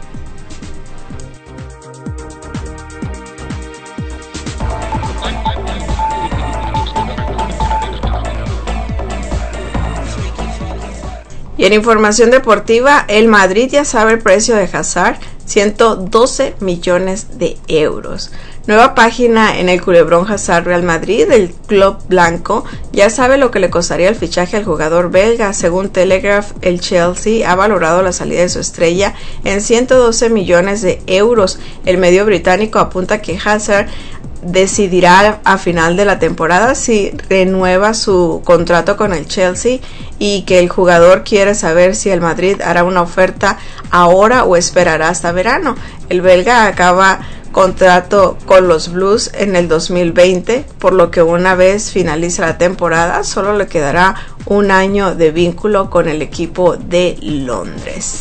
Y en información deportiva, el Madrid ya sabe el precio de Hazard, 112 millones de euros. Nueva página en el culebrón Hazard Real Madrid. El club blanco ya sabe lo que le costaría el fichaje al jugador belga. Según Telegraph, el Chelsea ha valorado la salida de su estrella en 112 millones de euros. El medio británico apunta que Hazard decidirá a final de la temporada si renueva su contrato con el Chelsea y que el jugador quiere saber si el Madrid hará una oferta ahora o esperará hasta verano. El belga acaba contrato con los Blues en el 2020, por lo que una vez finalice la temporada solo le quedará un año de vínculo con el equipo de Londres.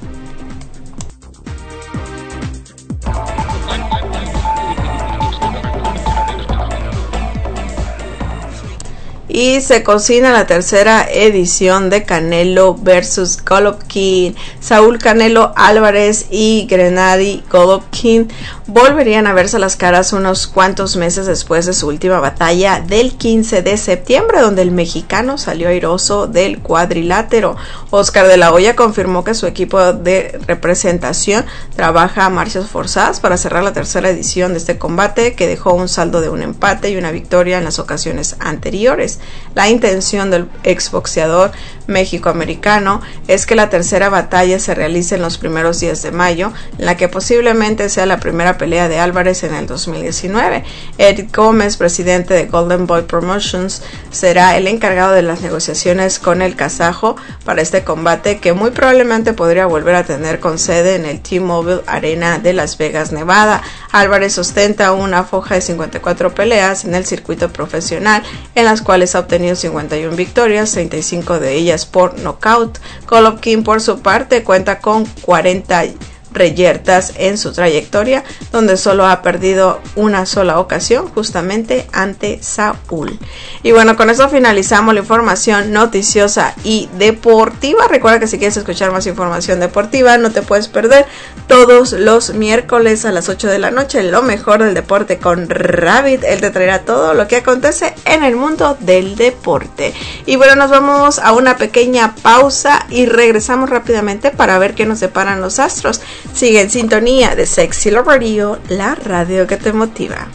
Y se cocina la tercera edición de Canelo vs Golovkin. Saúl Canelo Álvarez y Gennady Golovkin volverían a verse las caras unos cuantos meses después de su última batalla del 15 de septiembre, donde el mexicano salió airoso del cuadrilátero. Oscar de la Hoya confirmó que su equipo de representación trabaja a marchas forzadas para cerrar la tercera edición de este combate, que dejó un saldo de un empate y una victoria en las ocasiones anteriores. La intención del exboxeador mexicoamericano es que la tercera batalla se realice en los primeros días de mayo, en la que posiblemente sea la primera pelea de Álvarez en el 2019. Eric Gómez, presidente de Golden Boy Promotions, será el encargado de las negociaciones con el kazajo para este combate, que muy probablemente podría volver a tener con sede en el T-Mobile Arena de Las Vegas, Nevada. Álvarez ostenta una foja de 54 peleas en el circuito profesional, en las cuales ha obtenido 51 victorias, 35 de ellas por nocaut. Golovkin, por su parte, cuenta con 40 reyertas en su trayectoria, donde solo ha perdido una sola ocasión, justamente ante Saúl. Y bueno, con eso finalizamos la información noticiosa y deportiva. Recuerda que si quieres escuchar más información deportiva, no te puedes perder todos los miércoles a las 8 de la noche lo mejor del deporte con Rabbit. Él te traerá todo lo que acontece en el mundo del deporte. Y bueno, nos vamos a una pequeña pausa y regresamos rápidamente para ver qué nos deparan los astros. Sigue en sintonía de Sexy Love Radio, la radio que te motiva.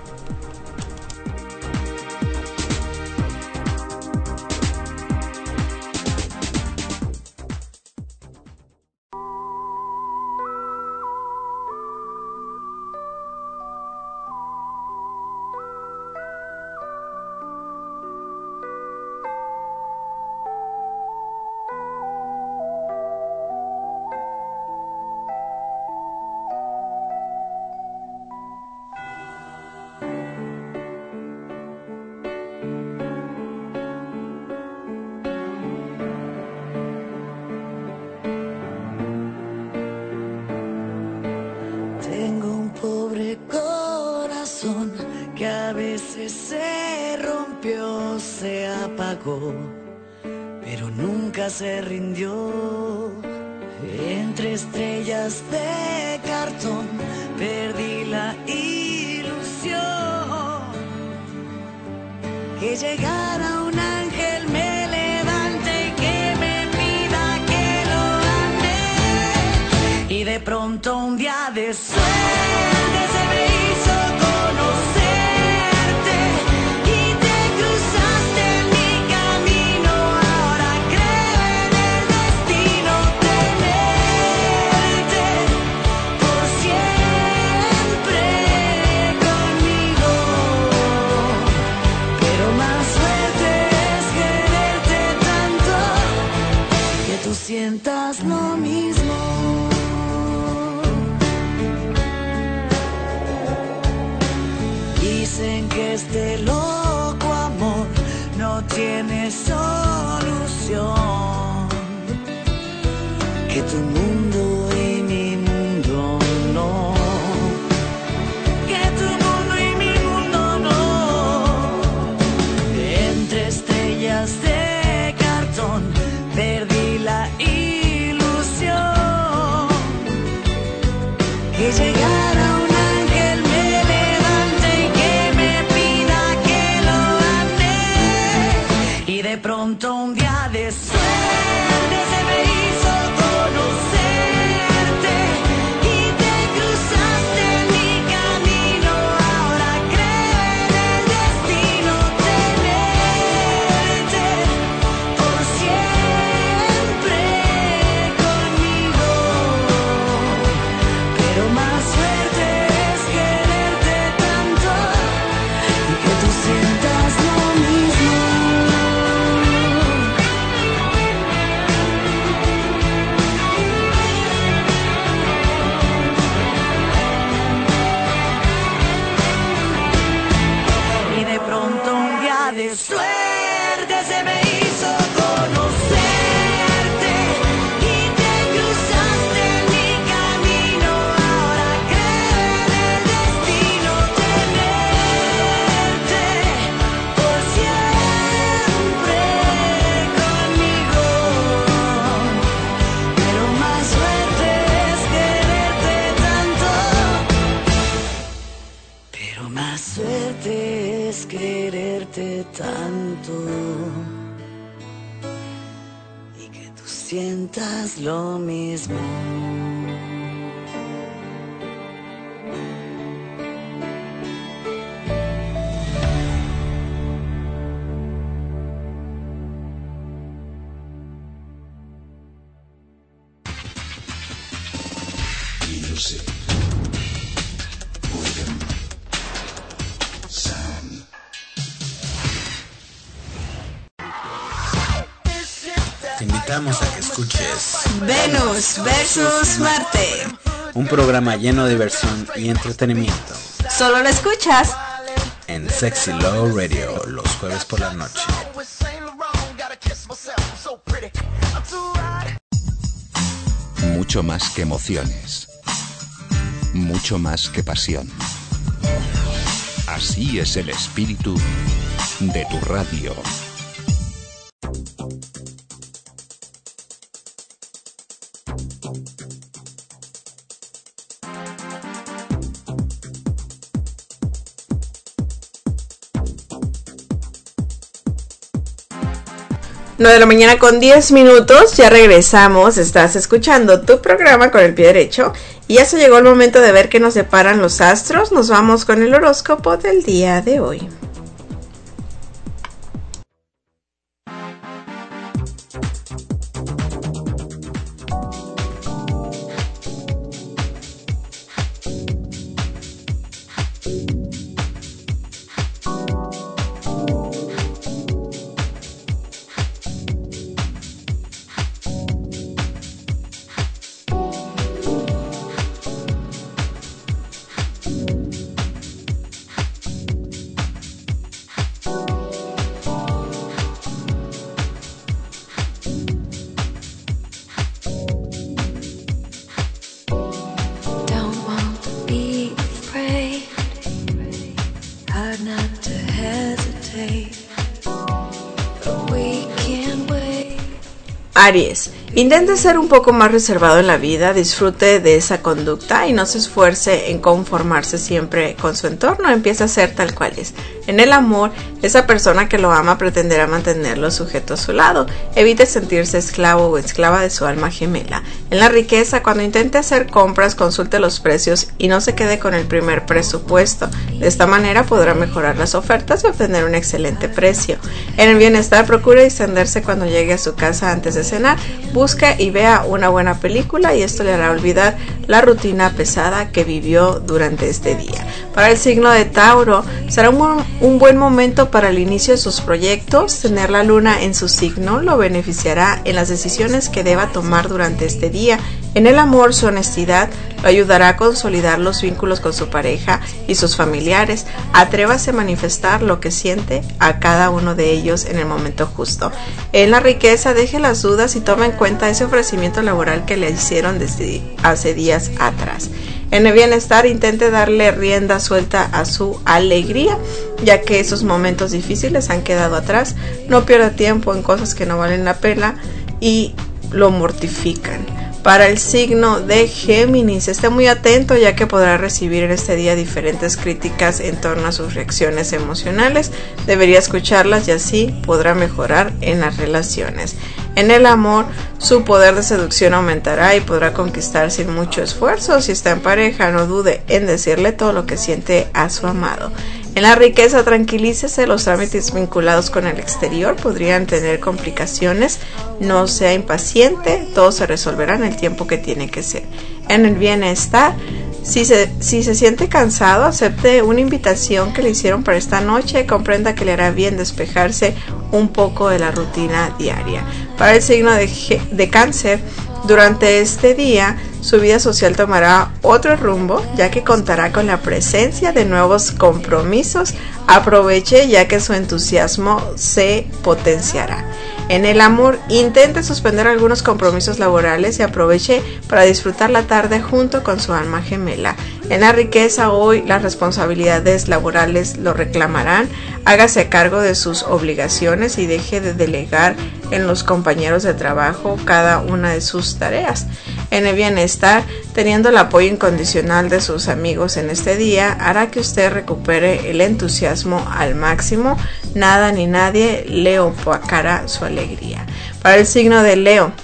Pero nunca se rindió. Entre estrellas de cartón perdí la ilusión. Que llegara un ángel me levante y que me pida que lo ame. Y de pronto un día de suerte se me hizo conocer. Sientas lo mismo. Dicen que este loco amor no tiene solución, que tu mundo y mi mundo no, que tu mundo y mi mundo no. Entre estrellas de cartón perdí la ilusión. Que llegara un ángel me levante y que me pida que lo ame. Y de pronto un día de suerte se me hizo conocerte y te cruzaste en mi camino. Ahora creo en el destino tenerte por siempre. Pero más suerte es quererte tanto y que tú sientas lo mismo. Y de pronto un día de suerte se me hizo conocerte y te cruzaste en mi camino. Ahora creo en el destino tenerte por siempre conmigo. Pero más suerte es quererte tanto. Pero más suerte es quererte tanto y que tú sientas lo mismo. Music. Rhythm. Sound. Te invitamos a que escuches Venus versus Marte. un programa lleno de diversión y entretenimiento Solo lo escuchas en Sexy Love Radio los jueves por la noche. Mucho más que emociones. mucho más que pasión. Así es el espíritu de tu radio. De la mañana con 10 minutos, ya regresamos, estás escuchando tu programa con el pie derecho y ya se llegó el momento de ver qué nos deparan los astros. Nos vamos con el horóscopo del día de hoy. Aries, intente ser un poco más reservado en la vida, disfrute de esa conducta y no se esfuerce en conformarse siempre con su entorno, empieza a ser tal cual es. En el amor, esa persona que lo ama pretenderá mantenerlo sujeto a su lado. Evite sentirse esclavo o esclava de su alma gemela. En la riqueza, cuando intente hacer compras, consulte los precios y no se quede con el primer presupuesto. De esta manera podrá mejorar las ofertas y obtener un excelente precio. En el bienestar, procure distenderse cuando llegue a su casa antes de cenar. Busque y vea una buena película y esto le hará olvidar la rutina pesada que vivió durante este día. Para el signo de Tauro, será un buen momento para el inicio de sus proyectos. Tener la luna en su signo lo beneficiará en las decisiones que deba tomar durante este día. En el amor, su honestidad lo ayudará a consolidar los vínculos con su pareja y sus familiares. Atrévase a manifestar lo que siente a cada uno de ellos en el momento justo. En la riqueza, deje las dudas y tome en cuenta ese ofrecimiento laboral que le hicieron desde hace días atrás. En el bienestar, intente darle rienda suelta a su alegría, ya que esos momentos difíciles han quedado atrás. No pierda tiempo en cosas que no valen la pena y lo mortifican. Para el signo de Géminis, esté muy atento ya que podrá recibir en este día diferentes críticas en torno a sus reacciones emocionales. Debería escucharlas y así podrá mejorar en las relaciones. En el amor, su poder de seducción aumentará y podrá conquistar sin mucho esfuerzo. Si está en pareja, no dude en decirle todo lo que siente a su amado. En la riqueza, tranquilícese, los trámites vinculados con el exterior podrían tener complicaciones. No sea impaciente, todo se resolverá en el tiempo que tiene que ser. En el bienestar, si se siente cansado, acepte una invitación que le hicieron para esta noche. Comprenda que le hará bien despejarse un poco de la rutina diaria. Para el signo de Cáncer, durante este día, su vida social tomará otro rumbo, ya que contará con la presencia de nuevos compromisos. Aproveche, ya que su entusiasmo se potenciará. En el amor, intente suspender algunos compromisos laborales y aproveche para disfrutar la tarde junto con su alma gemela. En la riqueza, hoy las responsabilidades laborales lo reclamarán. Hágase cargo de sus obligaciones y deje de delegar en los compañeros de trabajo cada una de sus tareas. En el bienestar, teniendo el apoyo incondicional de sus amigos en este día, hará que usted recupere el entusiasmo al máximo. Nada ni nadie le opacará su alegría. Para el signo de Leo,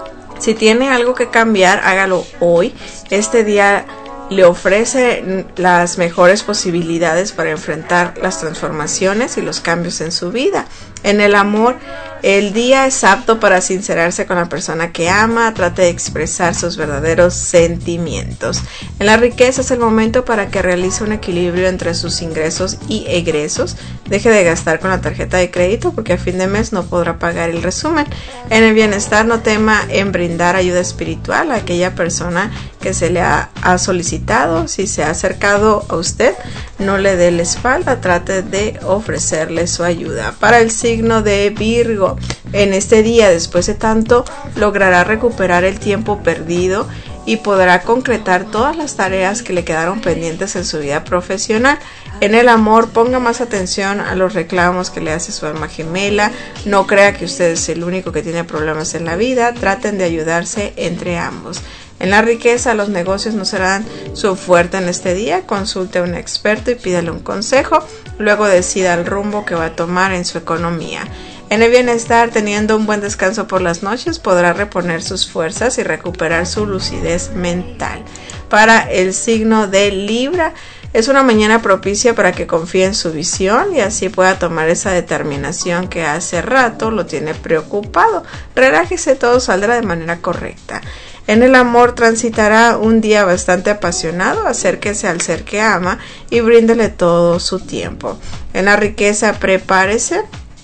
si tiene algo que cambiar, hágalo hoy. Este día le ofrece las mejores posibilidades para enfrentar las transformaciones y los cambios en su vida. En el amor, el día es apto para sincerarse con la persona que ama. Trate de expresar sus verdaderos sentimientos. En la riqueza, es el momento para que realice un equilibrio entre sus ingresos y egresos. Deje de gastar con la tarjeta de crédito porque a fin de mes no podrá pagar el resumen. En el bienestar, no tema en brindar ayuda espiritual a aquella persona que se le ha solicitado. Si se ha acercado a usted, no le dé la espalda, trate de ofrecerle su ayuda. Para el signo de Virgo, en este día, después de tanto, logrará recuperar el tiempo perdido y podrá concretar todas las tareas que le quedaron pendientes en su vida profesional. En el amor, ponga más atención a los reclamos que le hace su alma gemela. No crea que usted es el único que tiene problemas en la vida. Traten de ayudarse entre ambos. En la riqueza, los negocios no serán su fuerte en este día. Consulte a un experto y pídale un consejo. Luego decida el rumbo que va a tomar en su economía. En el bienestar, teniendo un buen descanso por las noches, podrá reponer sus fuerzas y recuperar su lucidez mental. Para el signo de Libra, es una mañana propicia para que confíe en su visión y así pueda tomar esa determinación que hace rato lo tiene preocupado. Relájese, todo saldrá de manera correcta. En el amor, transitará un día bastante apasionado. Acérquese al ser que ama y bríndele todo su tiempo. En la riqueza, prepárese,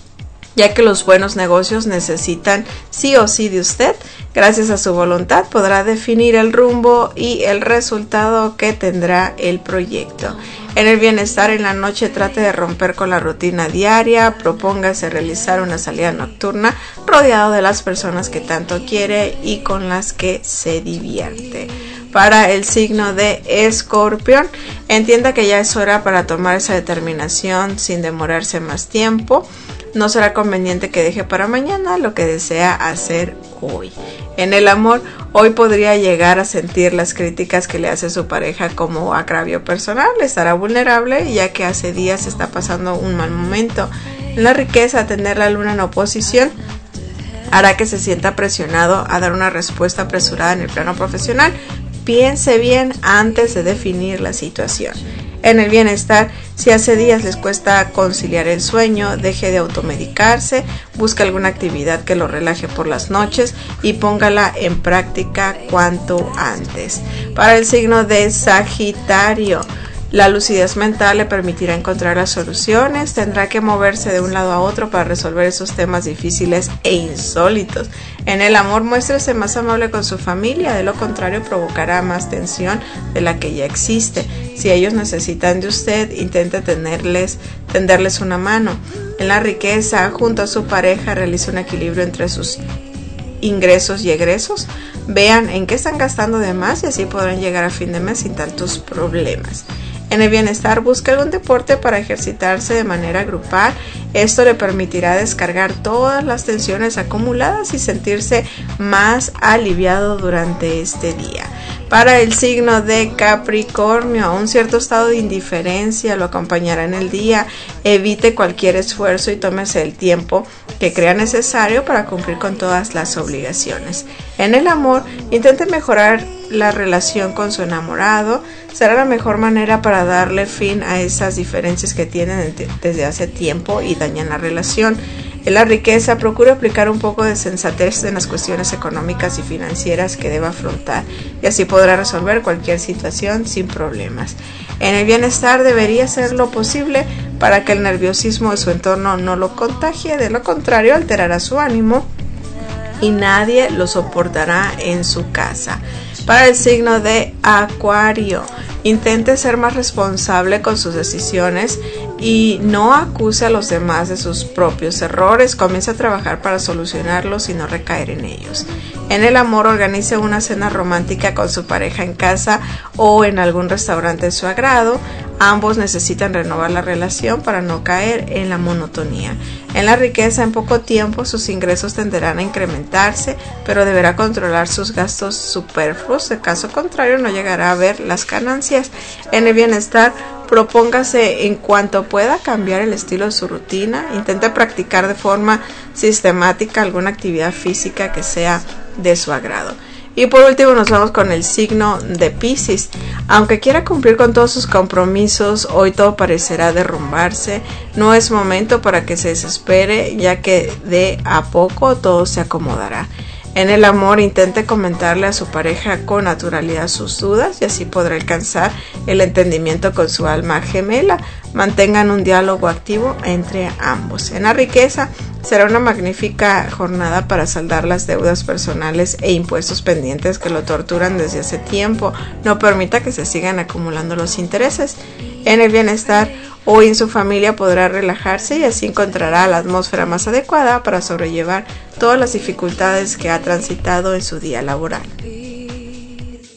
ya que los buenos negocios necesitan sí o sí de usted. Gracias a su voluntad podrá definir el rumbo y el resultado que tendrá el proyecto. En el bienestar, en la noche, trate de romper con la rutina diaria. Propóngase realizar una salida nocturna rodeado de las personas que tanto quiere y con las que se divierte. Para el signo de Escorpión, entienda que ya es hora para tomar esa determinación sin demorarse más tiempo. No será conveniente que deje para mañana lo que desea hacer hoy. En el amor, hoy podría llegar a sentir las críticas que le hace su pareja como agravio personal. Estará vulnerable ya que hace días está pasando un mal momento. En la riqueza, tener la luna en oposición hará que se sienta presionado a dar una respuesta apresurada en el plano profesional. Piense bien antes de definir la situación. En el bienestar, si hace días les cuesta conciliar el sueño, deje de automedicarse, busque alguna actividad que lo relaje por las noches y póngala en práctica cuanto antes. Para el signo de Sagitario, la lucidez mental le permitirá encontrar las soluciones. Tendrá que moverse de un lado a otro para resolver esos temas difíciles e insólitos. En el amor, muéstrese más amable con su familia, de lo contrario provocará más tensión de la que ya existe. Si ellos necesitan de usted, intente tenderles una mano. En la riqueza, junto a su pareja, realice un equilibrio entre sus ingresos y egresos. Vean en qué están gastando de más y así podrán llegar a fin de mes sin tantos problemas. En el bienestar, busque algún deporte para ejercitarse de manera grupal. Esto le permitirá descargar todas las tensiones acumuladas y sentirse más aliviado durante este día. Para el signo de Capricornio, un cierto estado de indiferencia lo acompañará en el día. Evite cualquier esfuerzo y tómese el tiempo que crea necesario para cumplir con todas las obligaciones. En el amor, intente mejorar la relación con su enamorado. Será la mejor manera para darle fin a esas diferencias que tienen desde hace tiempo y dañan la relación. En la riqueza, procure aplicar un poco de sensatez en las cuestiones económicas y financieras que deba afrontar y así podrá resolver cualquier situación sin problemas. En el bienestar, debería hacer lo posible para que el nerviosismo de su entorno no lo contagie. De lo contrario, alterará su ánimo y nadie lo soportará en su casa. Para el signo de Acuario, intente ser más responsable con sus decisiones y no acuse a los demás de sus propios errores. Comience a trabajar para solucionarlos y no recaer en ellos. En el amor, organice una cena romántica con su pareja en casa o en algún restaurante de su agrado. Ambos necesitan renovar la relación para no caer en la monotonía. En la riqueza, en poco tiempo sus ingresos tenderán a incrementarse, pero deberá controlar sus gastos superfluos. De caso contrario, no llegará a ver las ganancias. En el bienestar, propóngase en cuanto pueda cambiar el estilo de su rutina. Intente practicar de forma sistemática alguna actividad física que sea de su agrado. Y por último nos vamos con el signo de Piscis. Aunque quiera cumplir con todos sus compromisos, hoy todo parecerá derrumbarse. No es momento para que se desespere, ya que de a poco todo se acomodará. En el amor, intente comentarle a su pareja con naturalidad sus dudas y así podrá alcanzar el entendimiento con su alma gemela. Mantengan un diálogo activo entre ambos. En la riqueza, será una magnífica jornada para saldar las deudas personales e impuestos pendientes que lo torturan desde hace tiempo. No permita que se sigan acumulando los intereses. En el bienestar, hoy en su familia podrá relajarse y así encontrará la atmósfera más adecuada para sobrellevar todas las dificultades que ha transitado en su día laboral.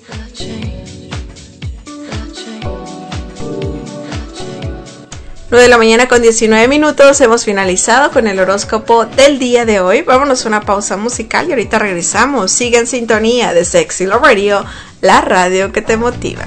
9 de la mañana con 19 minutos. Hemos finalizado con el horóscopo del día de hoy. Vámonos a una pausa musical y ahorita regresamos. Sigue en sintonía de Sexy Love Radio, la radio que te motiva.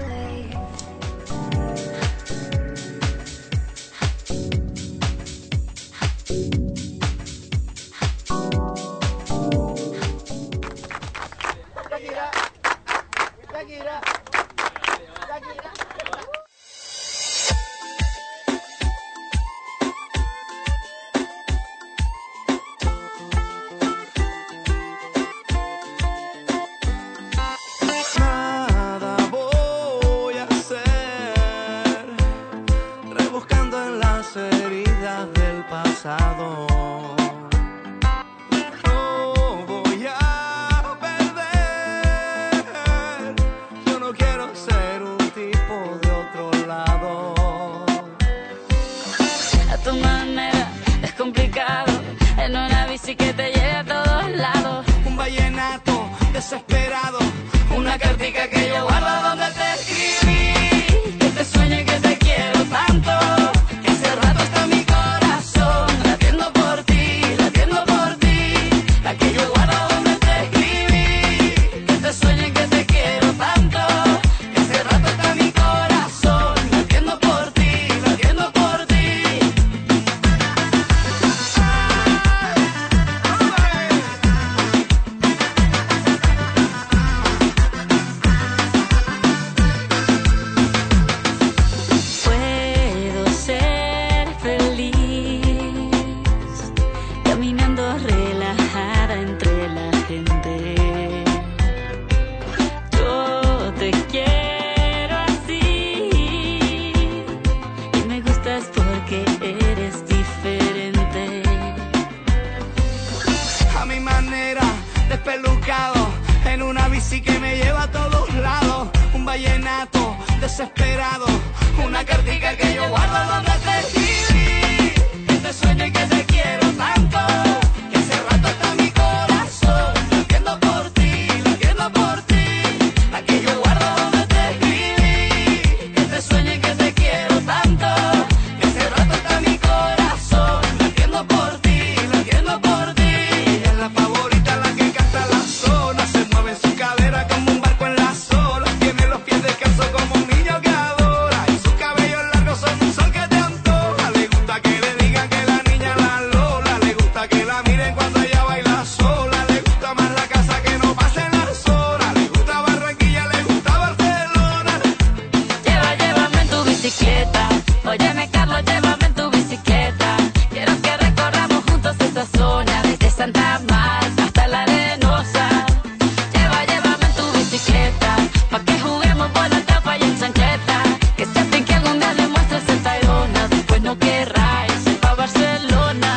Nada voy a hacer, rebuscando en las heridas del pasado. No voy a perder, yo no quiero ser un tipo de otro lado. A tu manera es complicado, en una bici que te lleve a todos lados. Un vallenato desesperado, una cartica que yo guardo donde te escribí. Que te sueño y que te quiero tanto, Que hace rato está mi corazón latiendo por ti, la que yo guardo donde te escribí. que te sueño y que te quiero tanto. Que hace rato está mi corazón latiendo por ti, latiendo por ti. Puedo ser feliz caminando relajada entre la gente. Yo te quiero así y me gustas porque eres diferente. A mi manera, despelucado, en una bici que me lleva a todos lados. Un vallenato desesperado, una cartica que yo guardo donde te escribí. Que te sueño y que te quiero tanto, que hace rato está mi corazón latiendo por ti, la que yo guardo donde te escribí. Que te sueño y que te quiero tanto. Que hace rato está mi corazón latiendo por ti, Ella es la favorita, la que canta la zona, se mueve en su cadera como un barco en las olas. Tiene los pies descalzos como un niño que adora, y sus cabellos largos son un sol que te antoja. Le gusta que le digan que la niña la Lola, le gusta que la miren cuando ella baila sola. Le gusta más la casa que no pasen las horas, le gusta Barranquilla, le gusta Barcelona. Llévame en tu bicicleta. Óyeme, Carlos, llévame en tu bicicleta. Quiero que recorramos juntos esta zona, desde Santa Marta hasta la Arenosa. Llévame en tu bicicleta, pa' que juguemos bola, tapa y en chancleta. Que se fin que algún día le muestres el Tayrona, después no querrá irse pa' Barcelona.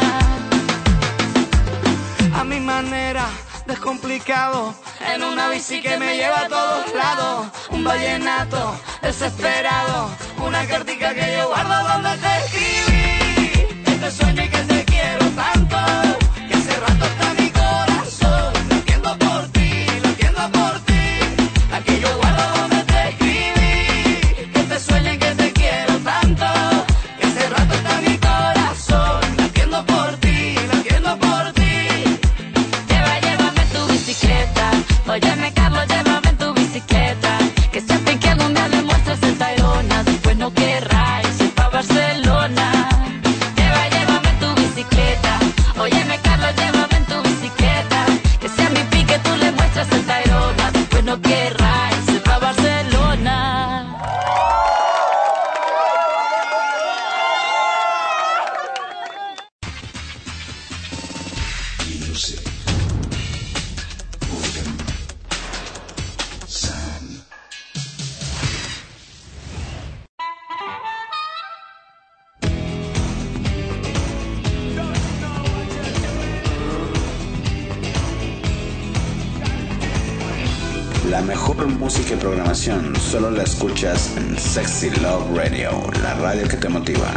A mi manera, descomplicado, en una bici que me lleva a todos lados. Un vallenato desesperado, una cartica que yo guardo donde te escribí. Que te sueño y que te quiero tanto, que hace rato está mi corazón latiendo por ti, la que yo guardo donde te escribí. Que te sueño y que te quiero tanto, que hace rato está mi corazón latiendo por ti, Llévame en tu bicicleta. Óyeme, Carlos, llévame en tu bicicleta. Que se fin que algún día le muestres el Tayrona, después no querrá irse pa' Barcelona. Llévame en tu bicicleta. Óyeme, Carlos, llévame en tu bicicleta. Que sea mi pique, tú le muestras el Tayrona, después no querrá irse pa' Barcelona. La mejor música y programación solo la escuchas en Sexy Love Radio, la radio que te motiva.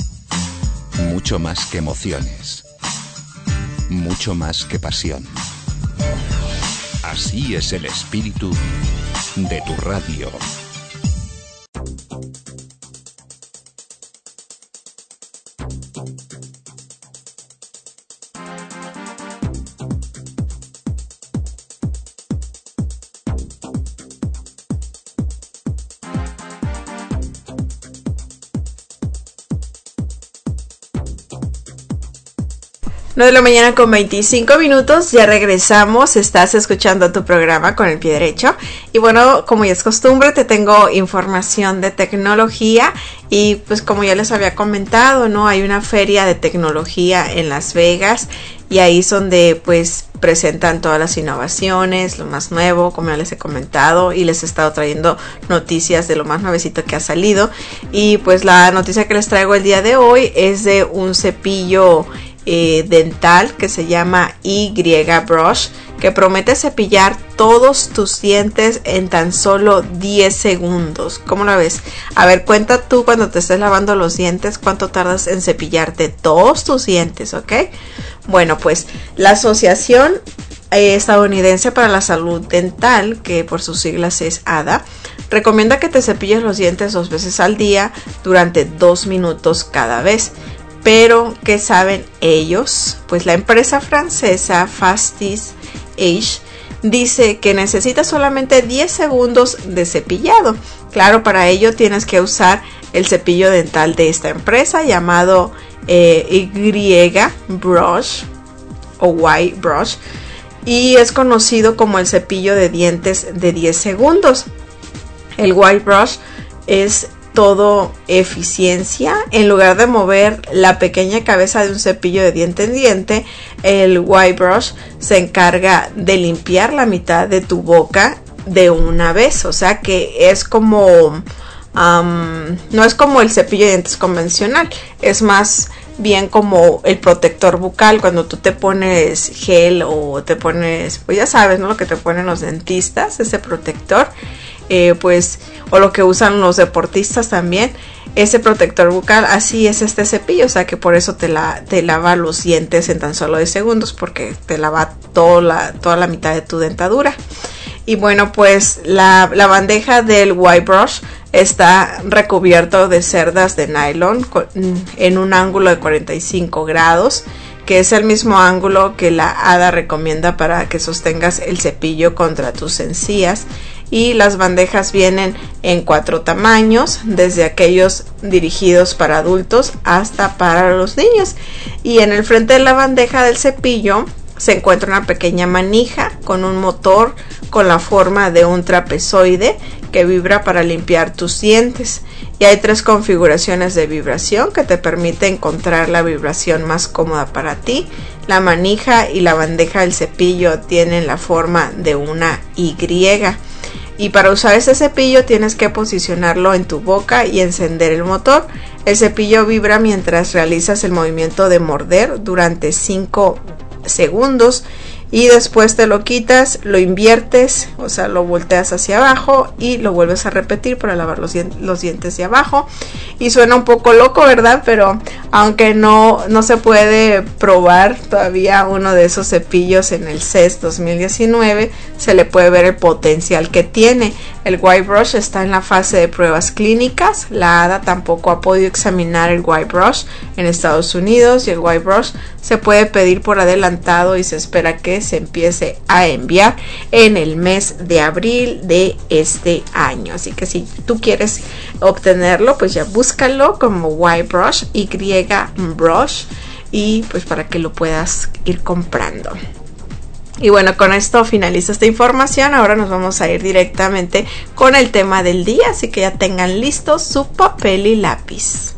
Mucho más que emociones. Mucho más que pasión. Así es el espíritu de tu radio. De la mañana con 25 minutos, ya regresamos, estás escuchando tu programa Con el Pie Derecho y bueno, como ya es costumbre, te tengo información de tecnología y pues como ya les había comentado, ¿no? Hay una feria de tecnología en Las Vegas y ahí es donde pues presentan todas las innovaciones, lo más nuevo, como ya les he comentado, y les he estado trayendo noticias de lo más nuevecito que ha salido. Y pues la noticia que les traigo el día de hoy es de un cepillo dental que se llama Y-Brush, que promete cepillar todos tus dientes en tan solo 10 segundos. ¿Cómo lo ves? A ver, cuenta tú cuando te estés lavando los dientes, cuánto tardas en cepillarte todos tus dientes, ¿ok? Bueno, pues la Asociación Estadounidense para la Salud Dental, que por sus siglas es ADA, recomienda que te cepilles los dientes 2 veces al día durante 2 minutos cada vez. Pero, ¿qué saben ellos? Pues la empresa francesa Fastis Age dice que necesitas solamente 10 segundos de cepillado. Claro, para ello tienes que usar el cepillo dental de esta empresa llamado Y-Brush o Y-Brush y es conocido como el cepillo de dientes de 10 segundos. El Y-Brush es todo eficiencia. En lugar de mover la pequeña cabeza de un cepillo de diente en diente, el Y-Brush se encarga de limpiar la mitad de tu boca de una vez. O sea que es como no es como el cepillo de dientes convencional, es más bien como el protector bucal. Cuando tú te pones gel o te pones, pues ya sabes, ¿no? Lo que te ponen los dentistas, ese protector, pues, o lo que usan los deportistas también, ese protector bucal, así es este cepillo. O sea que por eso te lava los dientes en tan solo 10 segundos, porque te lava toda la mitad de tu dentadura. Y bueno, pues la bandeja del Y-Brush está recubierto de cerdas de nylon en un ángulo de 45 grados, que es el mismo ángulo que la ADA recomienda para que sostengas el cepillo contra tus encías. Y las bandejas vienen en 4 tamaños, desde aquellos dirigidos para adultos hasta para los niños. Y en el frente de la bandeja del cepillo se encuentra una pequeña manija con un motor con la forma de un trapezoide que vibra para limpiar tus dientes. Y hay 3 configuraciones de vibración que te permiten encontrar la vibración más cómoda para ti. La manija y la bandeja del cepillo tienen la forma de una Y. Y para usar ese cepillo tienes que posicionarlo en tu boca y encender el motor. El cepillo vibra mientras realizas el movimiento de morder durante 5 segundos y después te lo quitas, lo inviertes, o sea, lo volteas hacia abajo y lo vuelves a repetir para lavar los dientes de abajo. Y suena un poco loco, ¿verdad? Pero aunque no se puede probar todavía uno de esos cepillos en el CES 2019, se le puede ver el potencial que tiene. El Y-Brush está en la fase de pruebas clínicas. La ADA tampoco ha podido examinar el Y-Brush en Estados Unidos y el Y-Brush se puede pedir por adelantado y se espera que se empiece a enviar en el mes de abril de este año. Así que si tú quieres obtenerlo, pues ya búscalo como Y-Brush, Y-Brush, y pues para que lo puedas ir comprando. Y bueno, con esto finaliza esta información. Ahora nos vamos a ir directamente con el tema del día, así que ya tengan listos su papel y lápiz.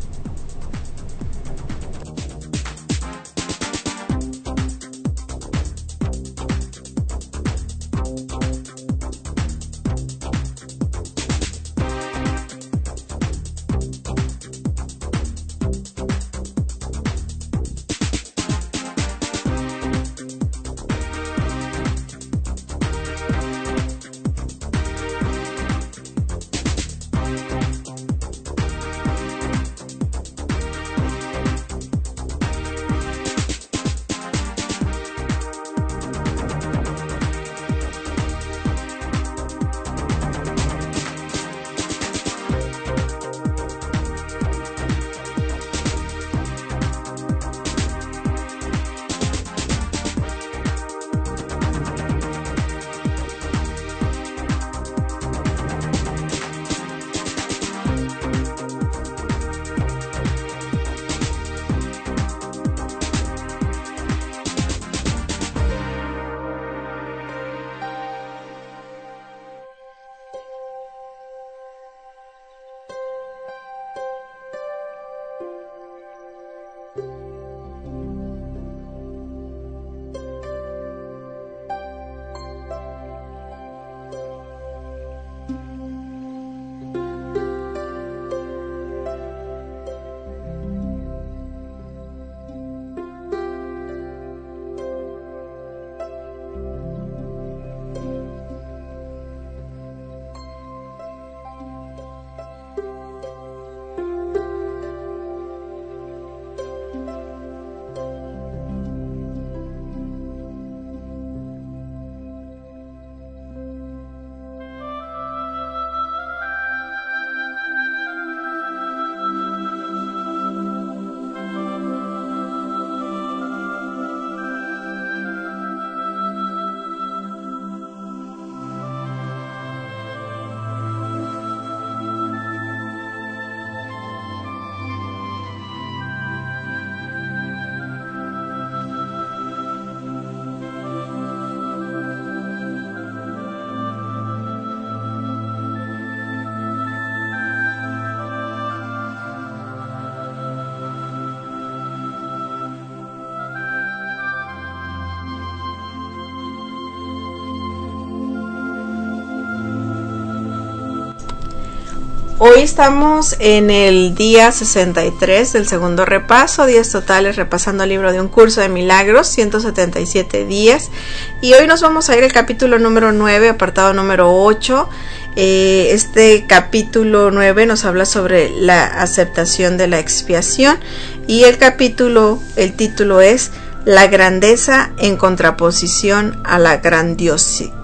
Hoy estamos en el día 63 del segundo repaso, días totales repasando el libro de un curso de milagros, 177 días. Y hoy nos vamos a ir al capítulo número 9, apartado número 8. Este capítulo 9 nos habla sobre la aceptación de la expiación. Y el título es La grandeza en contraposición a la grandiosidad.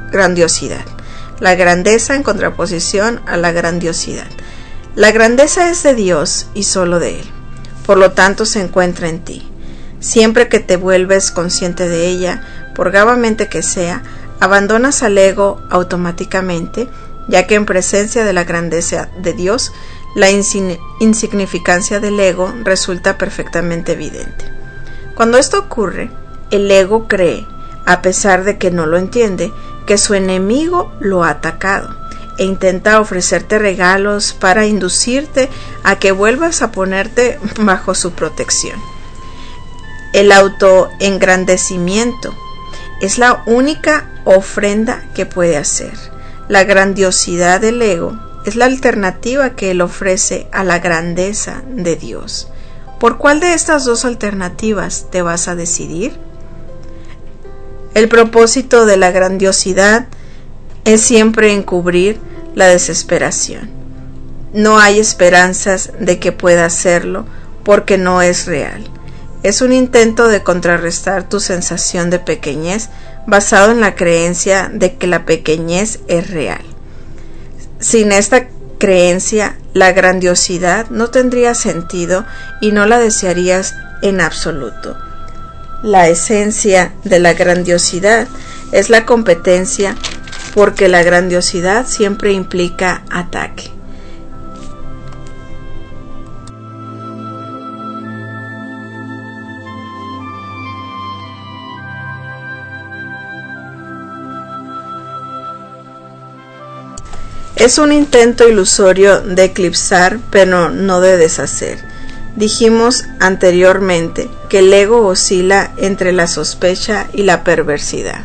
La grandeza en contraposición a la grandiosidad. La grandeza es de Dios y solo de Él. Por lo tanto se encuentra en ti. Siempre que te vuelves consciente de ella, por gravamente que sea, abandonas al ego automáticamente, ya que en presencia de la grandeza de Dios, la insignificancia del ego resulta perfectamente evidente. Cuando esto ocurre, el ego cree, a pesar de que no lo entiende, que su enemigo lo ha atacado e intenta ofrecerte regalos para inducirte a que vuelvas a ponerte bajo su protección. El autoengrandecimiento es la única ofrenda que puede hacer. La grandiosidad del ego es la alternativa que él ofrece a la grandeza de Dios. ¿Por cuál de estas dos alternativas te vas a decidir? El propósito de la grandiosidad es siempre encubrir la desesperación. No hay esperanzas de que pueda hacerlo porque no es real. Es un intento de contrarrestar tu sensación de pequeñez basado en la creencia de que la pequeñez es real. Sin esta creencia, la grandiosidad no tendría sentido y no la desearías en absoluto. La esencia de la grandiosidad es la competencia, porque la grandiosidad siempre implica ataque. Es un intento ilusorio de eclipsar, pero no de deshacer. Dijimos anteriormente que el ego oscila entre la sospecha y la perversidad.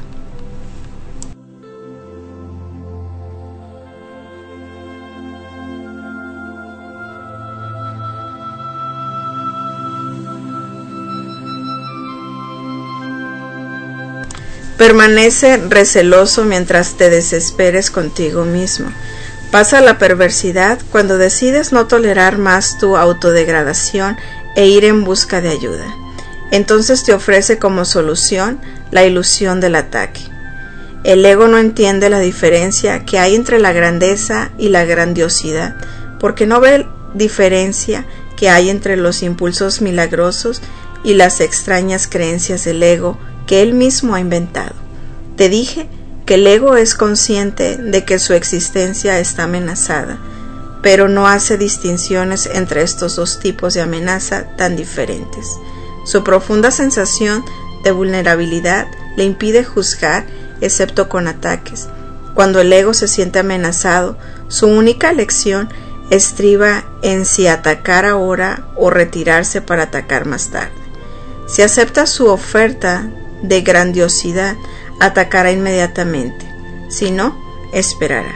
Permanece receloso mientras te desesperes contigo mismo. Pasa la perversidad cuando decides no tolerar más tu autodegradación e ir en busca de ayuda. Entonces te ofrece como solución la ilusión del ataque. El ego no entiende la diferencia que hay entre la grandeza y la grandiosidad, porque no ve diferencia que hay entre los impulsos milagrosos y las extrañas creencias del ego que él mismo ha inventado. Te dije que el ego es consciente de que su existencia está amenazada, pero no hace distinciones entre estos dos tipos de amenaza tan diferentes. Su profunda sensación de vulnerabilidad le impide juzgar, excepto con ataques. Cuando el ego se siente amenazado, su única elección estriba en si atacar ahora o retirarse para atacar más tarde. Si acepta su oferta de grandiosidad, atacará inmediatamente. Si no, esperará.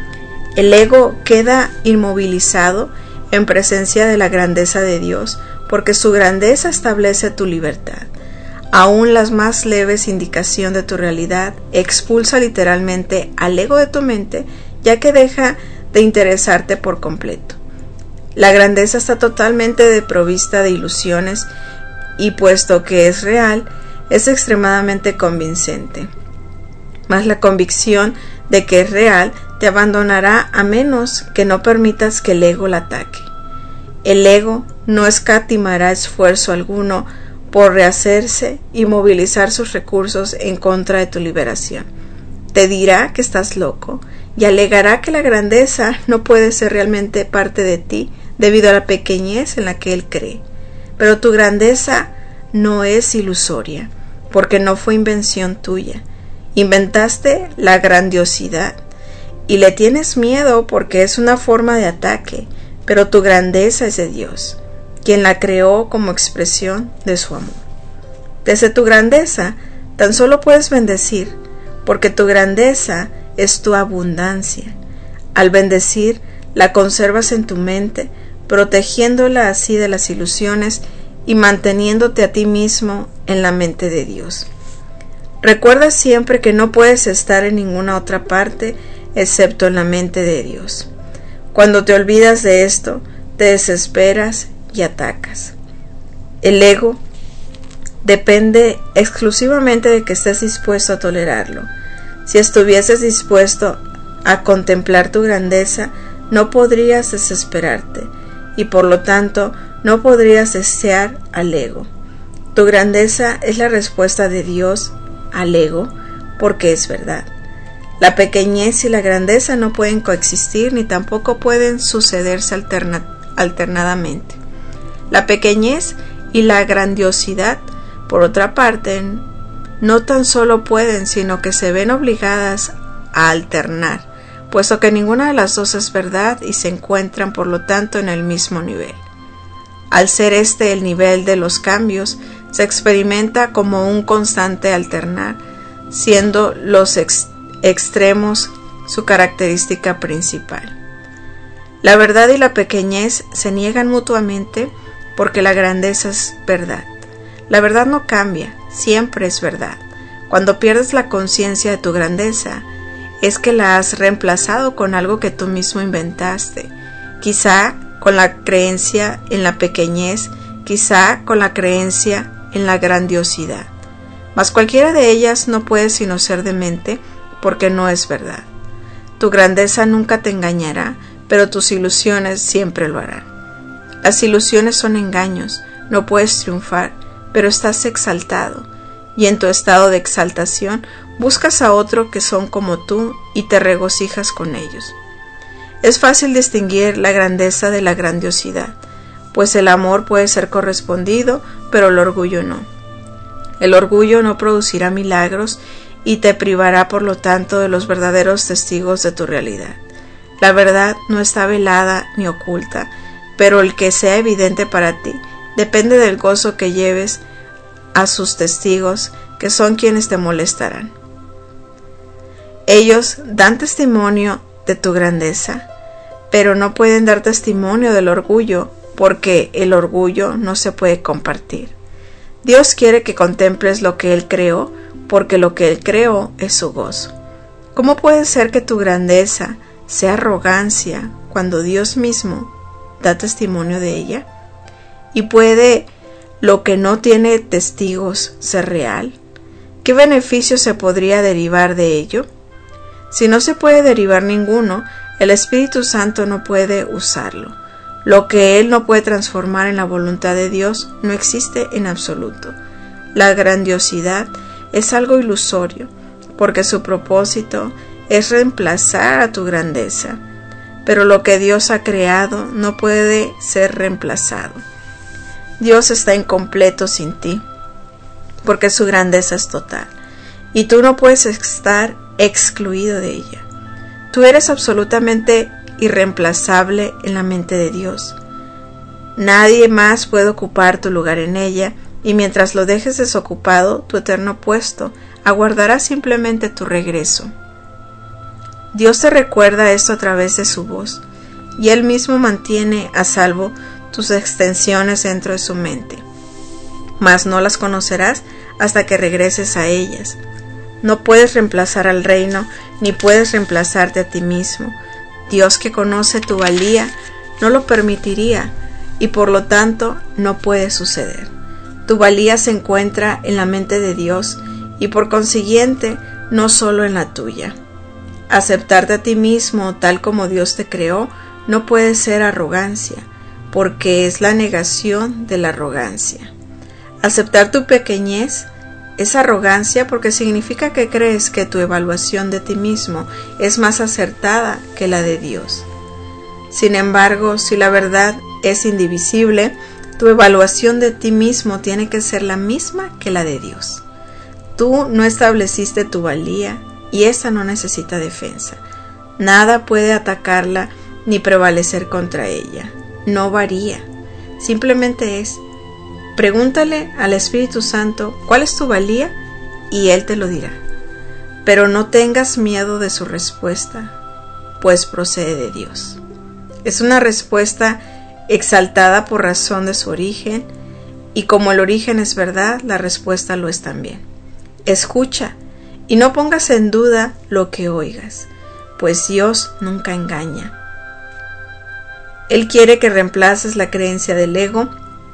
El ego queda inmovilizado en presencia de la grandeza de Dios, porque su grandeza establece tu libertad. Aún las más leves indicaciones de tu realidad expulsa literalmente al ego de tu mente, ya que deja de interesarte por completo. La grandeza está totalmente desprovista de ilusiones y, puesto que es real, es extremadamente convincente. Mas la convicción de que es real te abandonará a menos que no permitas que el ego la ataque. El ego no escatimará esfuerzo alguno por rehacerse y movilizar sus recursos en contra de tu liberación. Te dirá que estás loco y alegará que la grandeza no puede ser realmente parte de ti debido a la pequeñez en la que él cree. Pero tu grandeza no es ilusoria, porque no fue invención tuya. Inventaste la grandiosidad y le tienes miedo porque es una forma de ataque, pero tu grandeza es de Dios, quien la creó como expresión de su amor. Desde tu grandeza tan solo puedes bendecir, porque tu grandeza es tu abundancia. Al bendecir, La conservas en tu mente, protegiéndola así de las ilusiones y manteniéndote a ti mismo en la mente de Dios. Recuerda siempre que no puedes estar en ninguna otra parte excepto en la mente de Dios. Cuando te olvidas de esto, te desesperas y atacas. El ego depende exclusivamente de que estés dispuesto a tolerarlo. Si estuvieses dispuesto a contemplar tu grandeza, no podrías desesperarte y por lo tanto no podrías desear al ego. Tu grandeza es la respuesta de Dios al ego porque es verdad. La pequeñez y la grandeza no pueden coexistir ni tampoco pueden sucederse alternadamente. La pequeñez y la grandiosidad, por otra parte, no tan solo pueden, sino que se ven obligadas a alternar, puesto que ninguna de las dos es verdad y se encuentran por lo tanto en el mismo nivel. Al ser este el nivel de los cambios, se experimenta como un constante alternar, siendo los extremos su característica principal. La verdad y la pequeñez se niegan mutuamente porque la grandeza es verdad. La verdad no cambia, siempre es verdad. Cuando pierdes la conciencia de tu grandeza, es que la has reemplazado con algo que tú mismo inventaste, quizá con la creencia en la pequeñez, quizá con la creencia en la grandiosidad. Mas cualquiera de ellas no puede sino ser demente, porque no es verdad. Tu grandeza nunca te engañará, pero tus ilusiones siempre lo harán. Las ilusiones son engaños, no puedes triunfar, pero estás exaltado, y en tu estado de exaltación buscas a otro que son como tú y te regocijas con ellos. Es fácil distinguir la grandeza de la grandiosidad, pues el amor puede ser correspondido, pero el orgullo no. El orgullo no producirá milagros y te privará por lo tanto de los verdaderos testigos de tu realidad. La verdad no está velada ni oculta, pero el que sea evidente para ti depende del gozo que lleves a sus testigos, que son quienes te molestarán. Ellos dan testimonio de tu grandeza, pero no pueden dar testimonio del orgullo, porque el orgullo no se puede compartir. Dios quiere que contemples lo que Él creó, porque lo que Él creó es su gozo. ¿Cómo puede ser que tu grandeza sea arrogancia cuando Dios mismo da testimonio de ella? ¿Y puede lo que no tiene testigos ser real? ¿Qué beneficio se podría derivar de ello? Si no se puede derivar ninguno, el Espíritu Santo no puede usarlo. Lo que Él no puede transformar en la voluntad de Dios no existe en absoluto. La grandiosidad es algo ilusorio, porque su propósito es reemplazar a tu grandeza, pero lo que Dios ha creado no puede ser reemplazado. Dios está incompleto sin ti, porque su grandeza es total, y tú no puedes estar excluido de ella. Tú eres absolutamente irreemplazable en la mente de Dios. Nadie más puede ocupar tu lugar en ella, y mientras lo dejes desocupado, tu eterno puesto aguardará simplemente tu regreso. Dios te recuerda esto a través de su voz, y Él mismo mantiene a salvo tus extensiones dentro de su mente, mas no las conocerás hasta que regreses a ellas. No puedes reemplazar al reino, ni puedes reemplazarte a ti mismo. Dios, que conoce tu valía, no lo permitiría, y por lo tanto no puede suceder. Tu valía se encuentra en la mente de Dios, y por consiguiente no solo en la tuya. Aceptarte a ti mismo tal como Dios te creó no puede ser arrogancia, porque es la negación de la arrogancia. Aceptar tu pequeñez es arrogancia porque significa que crees que tu evaluación de ti mismo es más acertada que la de Dios. Sin embargo, si la verdad es indivisible, tu evaluación de ti mismo tiene que ser la misma que la de Dios. Tú no estableciste tu valía y esa no necesita defensa. Nada puede atacarla ni prevalecer contra ella. No varía, simplemente es. Pregúntale al Espíritu Santo cuál es tu valía y Él te lo dirá. Pero no tengas miedo de su respuesta, pues procede de Dios. Es una respuesta exaltada por razón de su origen, y como el origen es verdad, la respuesta lo es también. Escucha y no pongas en duda lo que oigas, pues Dios nunca engaña. Él quiere que reemplaces la creencia del ego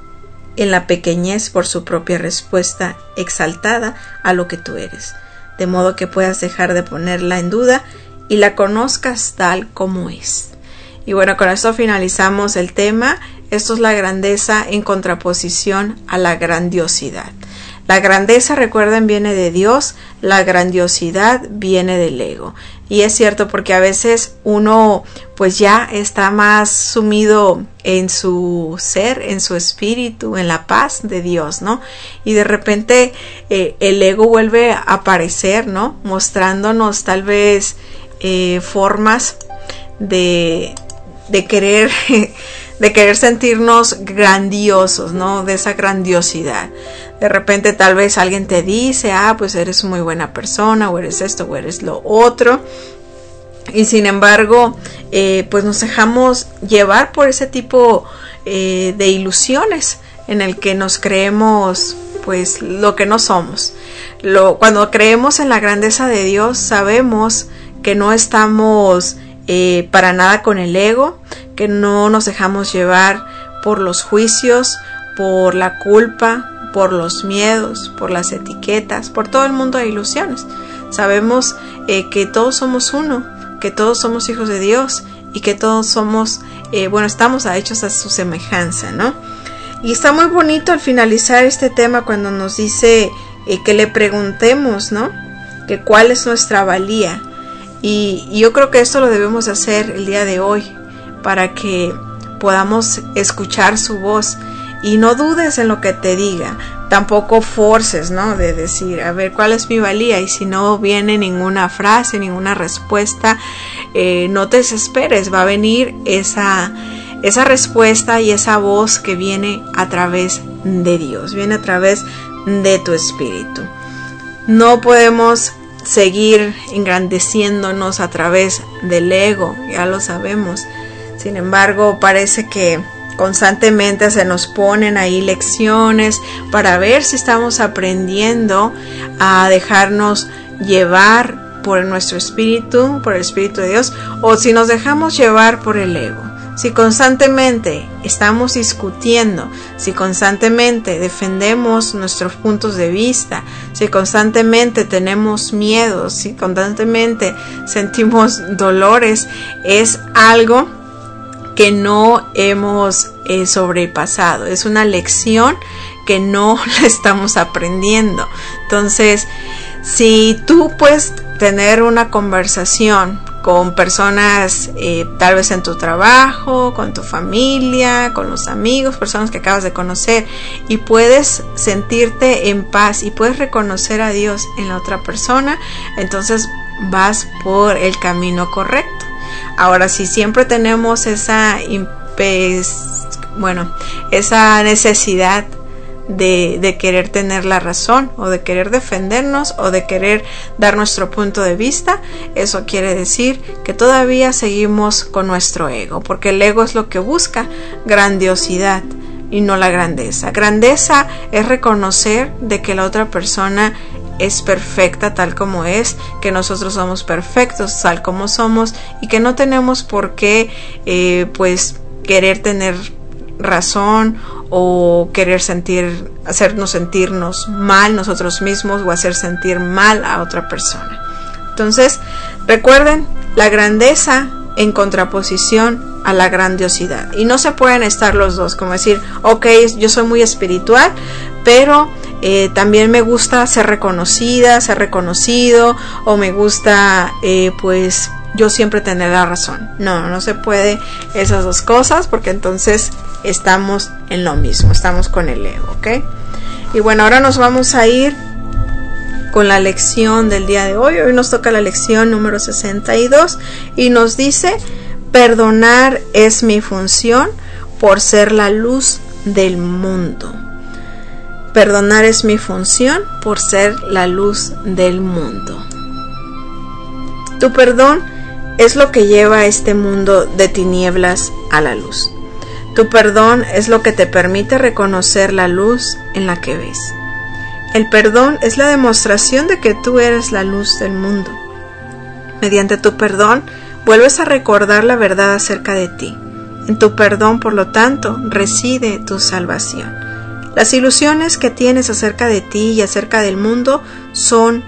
en la pequeñez por su propia respuesta exaltada a lo que tú eres, de modo que puedas dejar de ponerla en duda y la conozcas tal como es. Y bueno, con esto finalizamos el tema. Esto es la grandeza en contraposición a la grandiosidad. La grandeza, recuerden, viene de Dios, la grandiosidad viene del ego. Y es cierto, porque a veces uno pues ya está más sumido en su ser, en su espíritu, en la paz de Dios, ¿no? Y de repente el ego vuelve a aparecer, ¿no? Mostrándonos tal vez formas de querer sentirnos grandiosos, ¿no? De esa grandiosidad. De repente tal vez alguien te dice, pues eres muy buena persona, o eres esto, o eres lo otro. Y sin embargo, pues nos dejamos llevar por ese tipo de ilusiones en el que nos creemos pues lo que no somos. Cuando creemos en la grandeza de Dios, sabemos que no estamos para nada con el ego, que no nos dejamos llevar por los juicios, por la culpa, por los miedos, por las etiquetas, por todo el mundo de ilusiones. Sabemos que todos somos uno, que todos somos hijos de Dios y que todos somos, estamos hechos a su semejanza, ¿no? Y está muy bonito al finalizar este tema cuando nos dice que le preguntemos, ¿no? Que cuál es nuestra valía. Y yo creo que esto lo debemos hacer el día de hoy para que podamos escuchar su voz y no dudes en lo que te diga, tampoco forces, ¿no? De decir, a ver, ¿cuál es mi valía? Y si no viene ninguna frase, ninguna respuesta, no te desesperes, va a venir esa respuesta y esa voz que viene a través de Dios, viene a través de tu espíritu. No podemos seguir engrandeciéndonos a través del ego, ya lo sabemos. Sin embargo, parece que constantemente se nos ponen ahí lecciones para ver si estamos aprendiendo a dejarnos llevar por nuestro espíritu, por el Espíritu de Dios, o si nos dejamos llevar por el ego. Si constantemente estamos discutiendo, si constantemente defendemos nuestros puntos de vista, si constantemente tenemos miedos, si constantemente sentimos dolores, es algo que no hemos sobrepasado. Es una lección que no la estamos aprendiendo. Entonces, si tú puedes tener una conversación con personas, tal vez en tu trabajo, con tu familia, con los amigos, personas que acabas de conocer, y puedes sentirte en paz y puedes reconocer a Dios en la otra persona, entonces vas por el camino correcto. Ahora, si siempre tenemos esa necesidad de querer tener la razón, o de querer defendernos, o de querer dar nuestro punto de vista, eso quiere decir que todavía seguimos con nuestro ego, porque el ego es lo que busca grandiosidad y no la grandeza. Grandeza es reconocer de que la otra persona es perfecta tal como es, que nosotros somos perfectos tal como somos, y que no tenemos por qué querer tener razón o querer hacernos sentirnos mal nosotros mismos, o hacer sentir mal a otra persona. Entonces, recuerden, la grandeza en contraposición a la grandiosidad, y no se pueden estar los dos, como decir, yo soy muy espiritual, pero también me gusta ser reconocida, ser reconocido, o me gusta yo siempre tener la razón. No se puede esas dos cosas, porque entonces estamos en lo mismo, estamos con el ego, ¿ok? Y bueno, ahora nos vamos a ir con la lección del día de hoy. Hoy nos toca la lección número 62 y nos dice: perdonar es mi función por ser la luz del mundo. Perdonar es mi función por ser la luz del mundo. Tu perdón es lo que lleva a este mundo de tinieblas a la luz. Tu perdón es lo que te permite reconocer la luz en la que ves. El perdón es la demostración de que tú eres la luz del mundo. Mediante tu perdón, vuelves a recordar la verdad acerca de ti. En tu perdón, por lo tanto, reside tu salvación. Las ilusiones que tienes acerca de ti y acerca del mundo son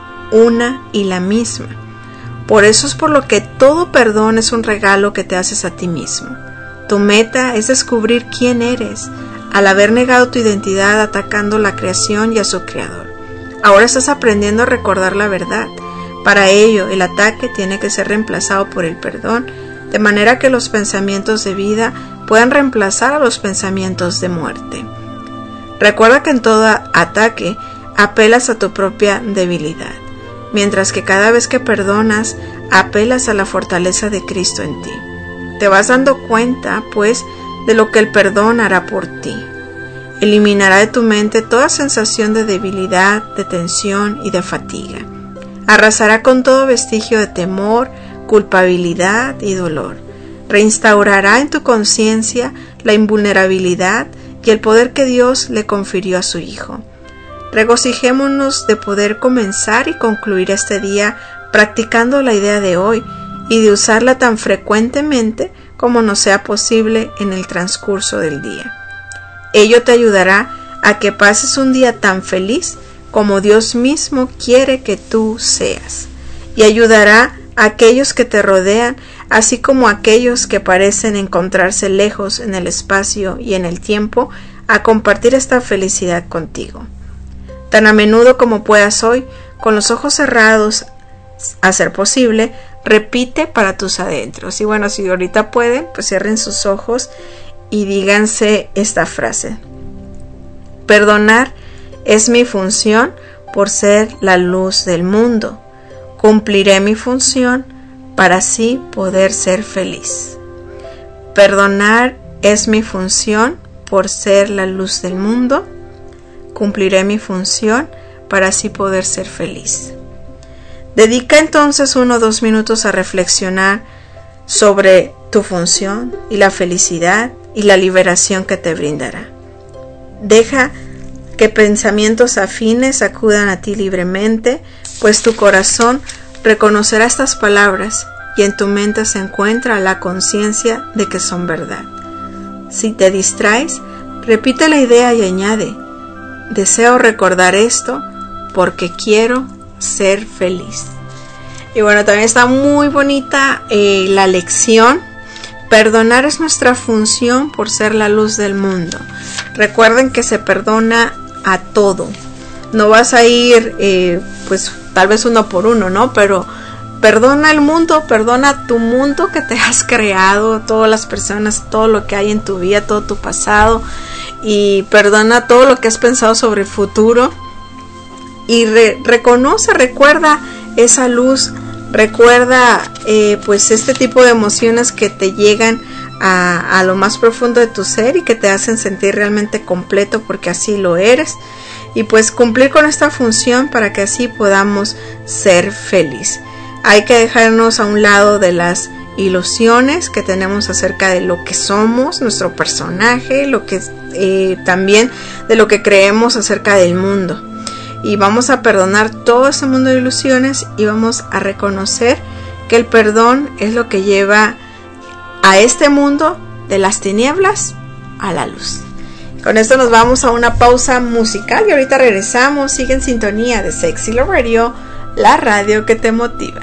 una y la misma. Por eso es por lo que todo perdón es un regalo que te haces a ti mismo. Tu meta es descubrir quién eres, al haber negado tu identidad atacando la creación y a su creador. Ahora estás aprendiendo a recordar la verdad. Para ello, el ataque tiene que ser reemplazado por el perdón, de manera que los pensamientos de vida puedan reemplazar a los pensamientos de muerte. Recuerda que en todo ataque apelas a tu propia debilidad, mientras que cada vez que perdonas, apelas a la fortaleza de Cristo en ti. Te vas dando cuenta, pues, de lo que el perdón hará por ti. Eliminará de tu mente toda sensación de debilidad, de tensión y de fatiga. Arrasará con todo vestigio de temor, culpabilidad y dolor. Reinstaurará en tu conciencia la invulnerabilidad y el poder que Dios le confirió a su Hijo. Regocijémonos de poder comenzar y concluir este día practicando la idea de hoy y de usarla tan frecuentemente como nos sea posible en el transcurso del día. Ello te ayudará a que pases un día tan feliz como Dios mismo quiere que tú seas, y ayudará a aquellos que te rodean, así como a aquellos que parecen encontrarse lejos en el espacio y en el tiempo, a compartir esta felicidad contigo. Tan a menudo como puedas hoy, con los ojos cerrados, a ser posible, repite para tus adentros. Y bueno, si ahorita pueden, pues cierren sus ojos y díganse esta frase: perdonar es mi función por ser la luz del mundo. Cumpliré mi función para así poder ser feliz. Perdonar es mi función por ser la luz del mundo. Cumpliré mi función para así poder ser feliz. Dedica entonces 1 o 2 minutos a reflexionar sobre tu función y la felicidad y la liberación que te brindará. Deja que pensamientos afines acudan a ti libremente, pues tu corazón reconocerá estas palabras y en tu mente se encuentra la conciencia de que son verdad. Si te distraes, repite la idea y añade: deseo recordar esto porque quiero ser feliz. Y bueno, también está muy bonita la lección. Perdonar es nuestra función por ser la luz del mundo. Recuerden que se perdona a todo. No vas a ir pues tal vez uno por uno, ¿no? Pero perdona el mundo, perdona tu mundo que te has creado, todas las personas, todo lo que hay en tu vida, todo tu pasado, y perdona todo lo que has pensado sobre el futuro. Y recuerda esa luz, recuerda pues este tipo de emociones que te llegan a lo más profundo de tu ser y que te hacen sentir realmente completo, porque así lo eres. Y pues cumplir con esta función para que así podamos ser feliz. Hay que dejarnos a un lado de las ilusiones que tenemos acerca de lo que somos, nuestro personaje, lo que también de lo que creemos acerca del mundo. Y vamos a perdonar todo ese mundo de ilusiones y vamos a reconocer que el perdón es lo que lleva a este mundo de las tinieblas a la luz. Con esto nos vamos a una pausa musical y ahorita regresamos. Sigue en sintonía de Sexy Love Radio, la radio que te motiva.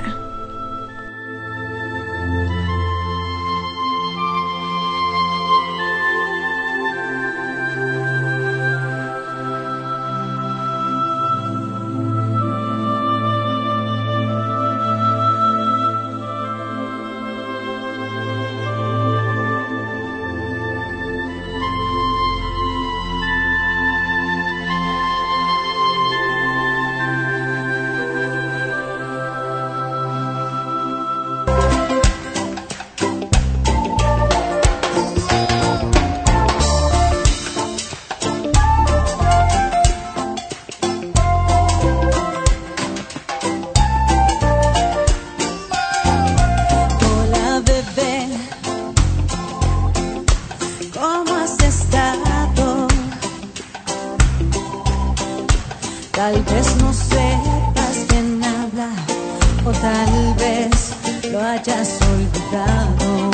tal vez lo hayas olvidado.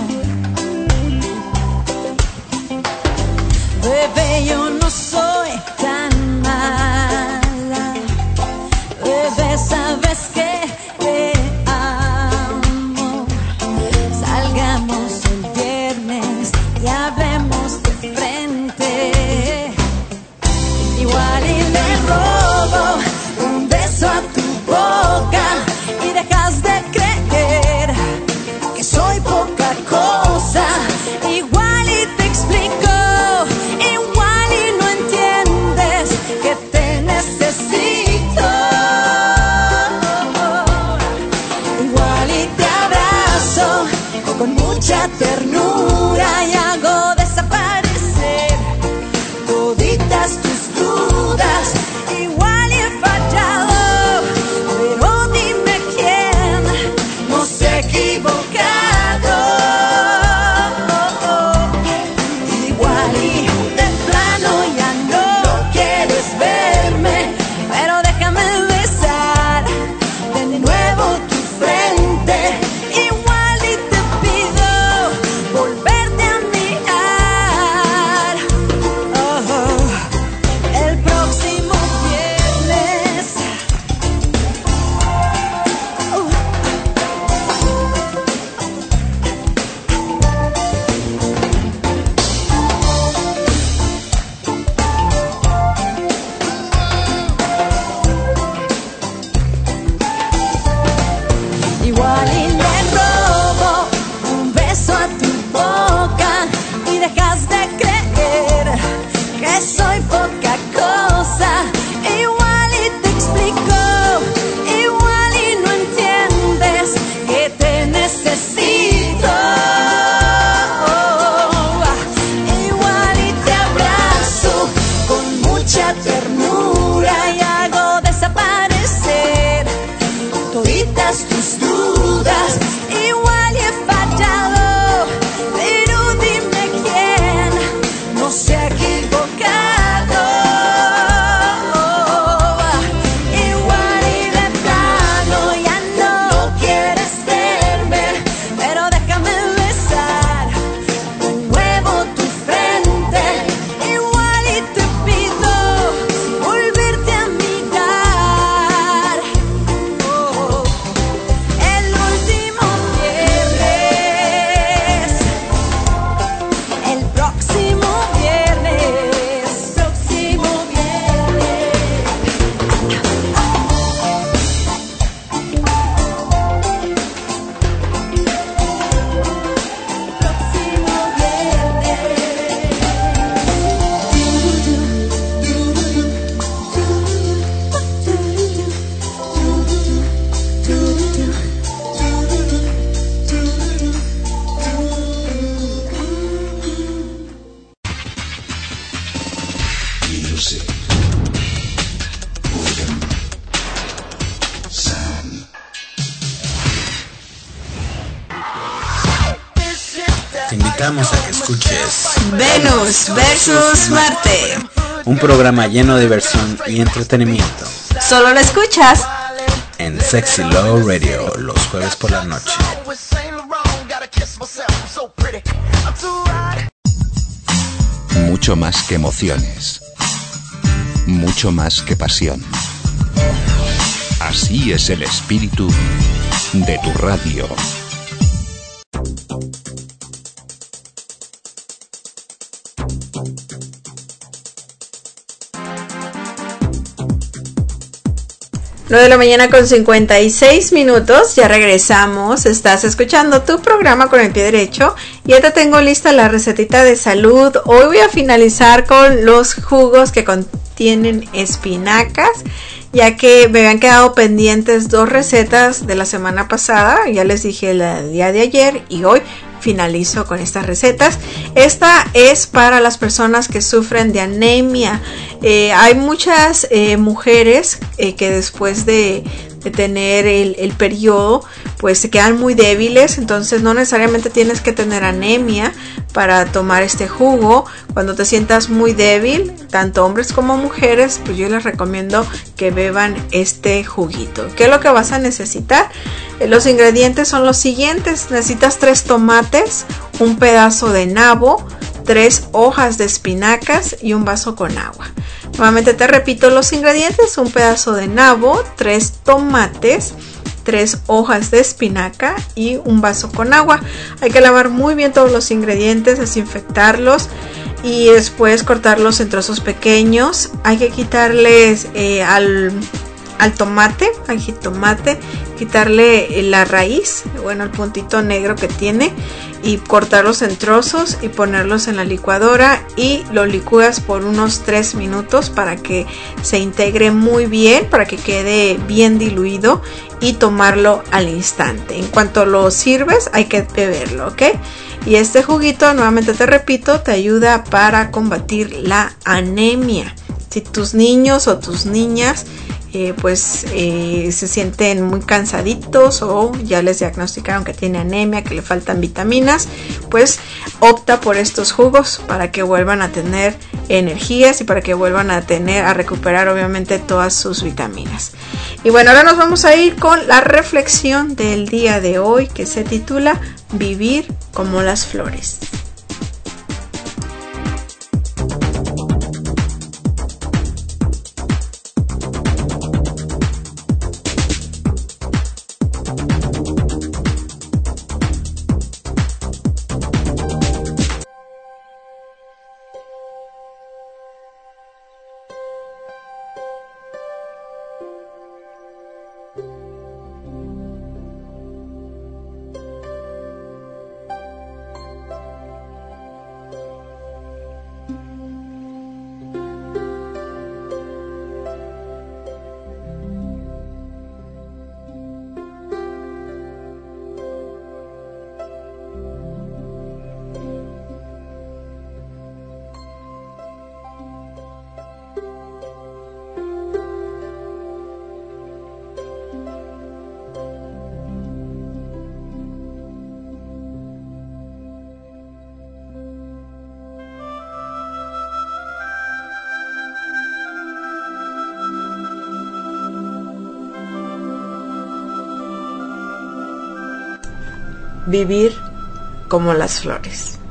Bebé, yo no soy tan mala. Bebé, sabes que te amo. Salgamos el viernes y hablemos de frente. Igual y le robo un beso a tu boca y dejas de creer que soy poca cosa. Igual y te explico, igual y no entiendes que te necesito. Igual y te abrazo con mucha ternura y hago desaparecer toditas tus dudas. Igual y he fallado, pero dime quién no se ha equivocado. Igual y de plano ya no quieres verme, pero déjame besar de nuevo tu frente. Igual y te pido volverte a mirar. El próximo viernes. Igual y le robo un beso a tu boca y dejas de creer que soy poca cosa. Igual y te explico, igual y no entiendes que te necesito. Igual y te abrazo con mucha ternura y hago desaparecer toditas tus dudas. Igual y he fallado, pero dime quién no se ha equivocado. Igual y de plano ya no quieres verme, pero déjame besar de nuevo tu frente. Igual y te pido volverte a mirar. El último viernes, el próximo viernes, próximo viernes. Próximo Music. Rhythm. Sound. Te invitamos a que escuches Venus versus Marte. un programa lleno de diversión y entretenimiento Solo lo escuchas en Sexy Love Radio los jueves por la noche. Mucho más que emociones. Mucho más que pasión. Así es el espíritu de tu radio. Nueve de la mañana con 56 minutos, ya regresamos, estás escuchando tu programa con el pie derecho y ya te tengo lista la recetita de salud. Hoy voy a finalizar con los jugos que contienen espinacas, ya que me habían quedado pendientes dos recetas de la semana pasada, ya les dije el día de ayer y hoy finalizo con estas recetas. Esta es para las personas que sufren de anemia. Hay muchas mujeres que después de tener el periodo pues se quedan muy débiles. Entonces no necesariamente tienes que tener anemia para tomar este jugo. Cuando te sientas muy débil, tanto hombres como mujeres, pues yo les recomiendo que beban este juguito. ¿Qué es lo que vas a necesitar? Los ingredientes son los siguientes. Necesitas 3 tomates, un pedazo de nabo, 3 hojas de espinacas y un vaso con agua. Nuevamente te repito los ingredientes: un pedazo de nabo, 3 tomates, 3 hojas de espinaca y un vaso con agua. Hay que lavar muy bien todos los ingredientes, desinfectarlos y después cortarlos en trozos pequeños. Hay que quitarles al tomate, al jitomate, quitarle la raíz, bueno, el puntito negro que tiene, y cortarlos en trozos y ponerlos en la licuadora, y lo licúas por unos 3 minutos para que se integre muy bien, para que quede bien diluido, y tomarlo al instante. En cuanto lo sirves hay que beberlo, ¿ok? Y este juguito, nuevamente te repito, te ayuda para combatir la anemia. Si tus niños o tus niñas se sienten muy cansaditos o ya les diagnosticaron que tiene anemia, que le faltan vitaminas, pues opta por estos jugos para que vuelvan a tener energías y para que vuelvan a recuperar obviamente todas sus vitaminas. Y bueno, ahora nos vamos a ir con la reflexión del día de hoy, que se titula Vivir como las flores. Vivir como las flores.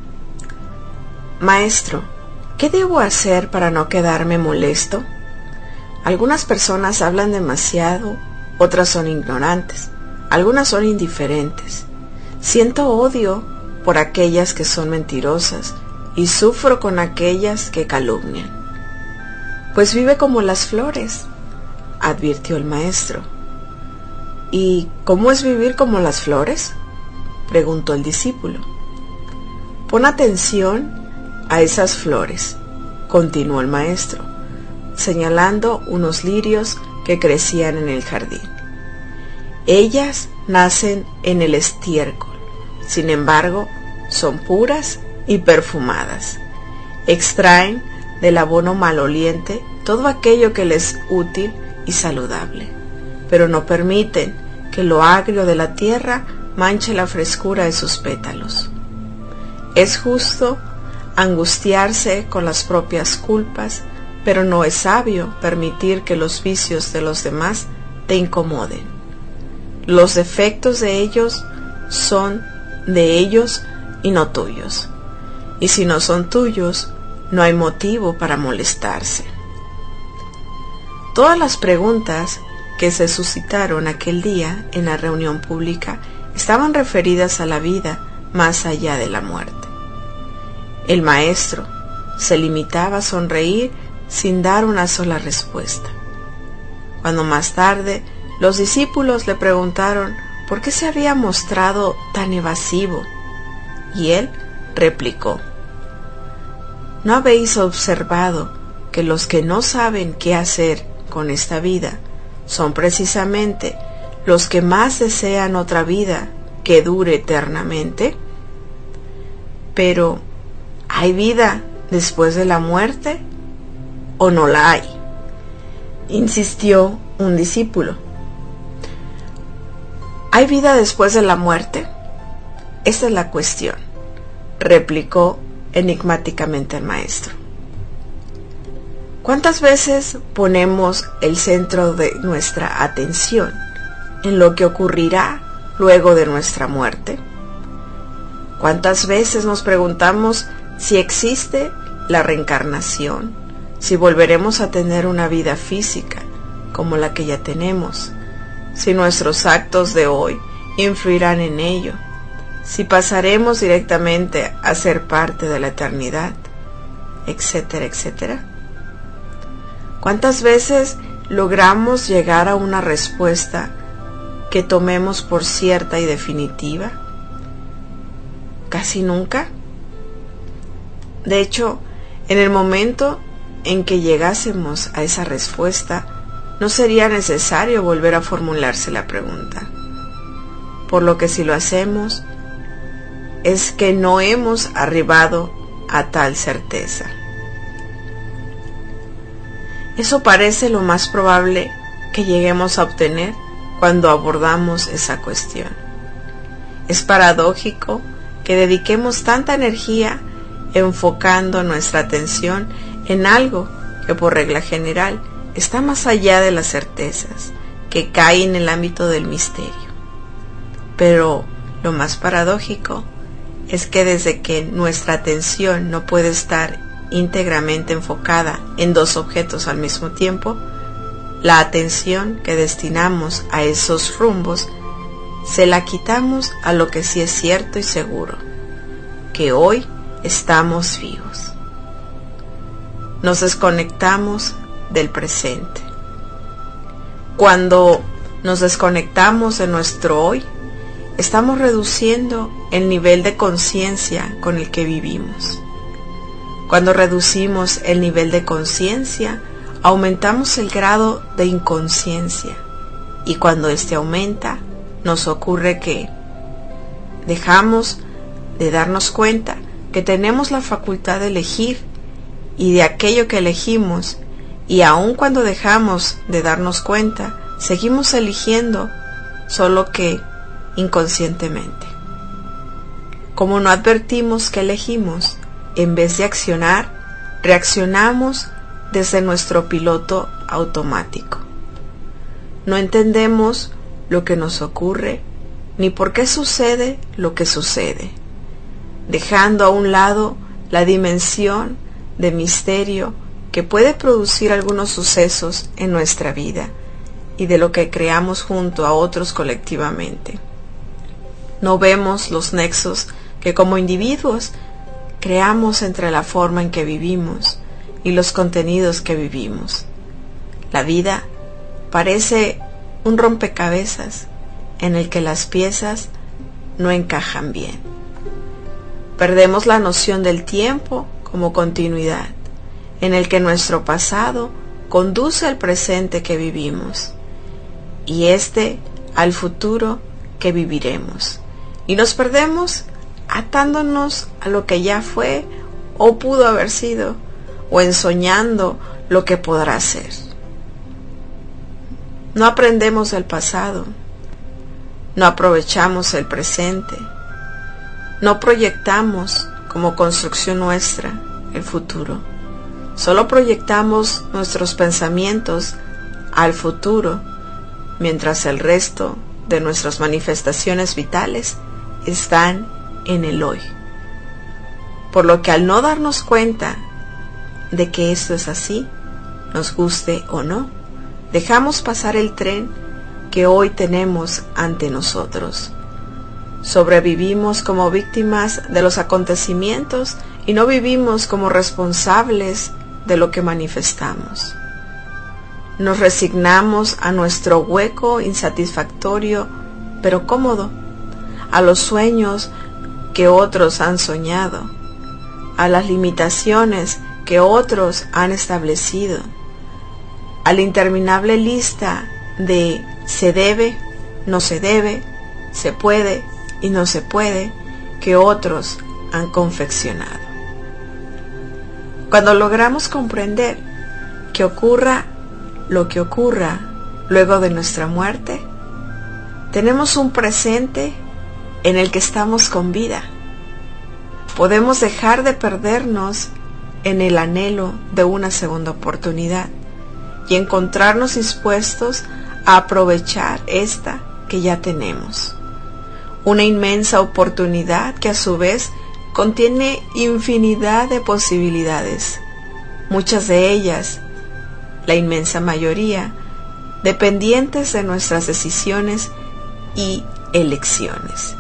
Maestro, ¿qué debo hacer para no quedarme molesto? Algunas personas hablan demasiado, otras son ignorantes, algunas son indiferentes. Siento odio por aquellas que son mentirosas y sufro con aquellas que calumnian. Pues vive como las flores, advirtió el maestro. ¿Y cómo es vivir como las flores?, preguntó el discípulo. Pon atención a esas flores, continuó el maestro, señalando unos lirios que crecían en el jardín. Ellas nacen en el estiércol, sin embargo, son puras y perfumadas. Extraen del abono maloliente todo aquello que les es útil y saludable, pero no permiten que lo agrio de la tierra manche la frescura de sus pétalos. Es justo angustiarse con las propias culpas, pero no es sabio permitir que los vicios de los demás te incomoden. Los defectos de ellos son de ellos y no tuyos. Y si no son tuyos, no hay motivo para molestarse. Todas las preguntas que se suscitaron aquel día en la reunión pública estaban referidas a la vida más allá de la muerte. El maestro se limitaba a sonreír sin dar una sola respuesta. Cuando más tarde los discípulos le preguntaron por qué se había mostrado tan evasivo, y él replicó: ¿No habéis observado que los que no saben qué hacer con esta vida son precisamente los que más desean otra vida que dure eternamente? Pero, ¿hay vida después de la muerte o no la hay?, insistió un discípulo. ¿Hay vida después de la muerte? Esta es la cuestión, replicó enigmáticamente el maestro. ¿Cuántas veces ponemos el centro de nuestra atención en lo que ocurrirá luego de nuestra muerte? ¿Cuántas veces nos preguntamos si existe la reencarnación, si volveremos a tener una vida física como la que ya tenemos, si nuestros actos de hoy influirán en ello, si pasaremos directamente a ser parte de la eternidad, etcétera, etcétera? ¿Cuántas veces logramos llegar a una respuesta que tomemos por cierta y definitiva? Casi nunca. De hecho, en el momento en que llegásemos a esa respuesta, no sería necesario volver a formularse la pregunta. Por lo que si lo hacemos, es que no hemos arribado a tal certeza. Eso parece lo más probable que lleguemos a obtener cuando abordamos esa cuestión. Es paradójico que dediquemos tanta energía enfocando nuestra atención en algo que por regla general está más allá de las certezas, que cae en el ámbito del misterio. Pero lo más paradójico es que desde que nuestra atención no puede estar íntegramente enfocada en dos objetos al mismo tiempo, la atención que destinamos a esos rumbos se la quitamos a lo que sí es cierto y seguro, que hoy estamos vivos. Nos desconectamos del presente. Cuando nos desconectamos de nuestro hoy, estamos reduciendo el nivel de conciencia con el que vivimos. Cuando reducimos el nivel de conciencia, aumentamos el grado de inconsciencia, y cuando este aumenta, nos ocurre que dejamos de darnos cuenta que tenemos la facultad de elegir y de aquello que elegimos, y aun cuando dejamos de darnos cuenta, seguimos eligiendo, solo que inconscientemente. Como no advertimos que elegimos, en vez de accionar, reaccionamos desde nuestro piloto automático. No entendemos lo que nos ocurre, ni por qué sucede lo que sucede, dejando a un lado la dimensión de misterio que puede producir algunos sucesos en nuestra vida y de lo que creamos junto a otros colectivamente. No vemos los nexos que como individuos creamos entre la forma en que vivimos y los contenidos que vivimos. La vida parece un rompecabezas en el que las piezas no encajan bien. Perdemos la noción del tiempo como continuidad, en el que nuestro pasado conduce al presente que vivimos y este al futuro que viviremos, y nos perdemos atándonos a lo que ya fue o pudo haber sido, o ensoñando lo que podrá ser. No aprendemos del pasado, no aprovechamos el presente, no proyectamos como construcción nuestra el futuro, solo proyectamos nuestros pensamientos al futuro, mientras el resto de nuestras manifestaciones vitales están en el hoy. Por lo que al no darnos cuenta de que esto es así, nos guste o no, dejamos pasar el tren que hoy tenemos ante nosotros. Sobrevivimos como víctimas de los acontecimientos y no vivimos como responsables de lo que manifestamos. Nos resignamos a nuestro hueco insatisfactorio pero cómodo, a los sueños que otros han soñado, a las limitaciones que otros han establecido, a la interminable lista de se debe, no se debe, se puede y no se puede que otros han confeccionado. Cuando logramos comprender que ocurra lo que ocurra luego de nuestra muerte, Tenemos un presente en el que estamos con vida. Podemos dejar de perdernos en el anhelo de una segunda oportunidad y encontrarnos dispuestos a aprovechar esta que ya tenemos. Una inmensa oportunidad que a su vez contiene infinidad de posibilidades, muchas de ellas, la inmensa mayoría, dependientes de nuestras decisiones y elecciones.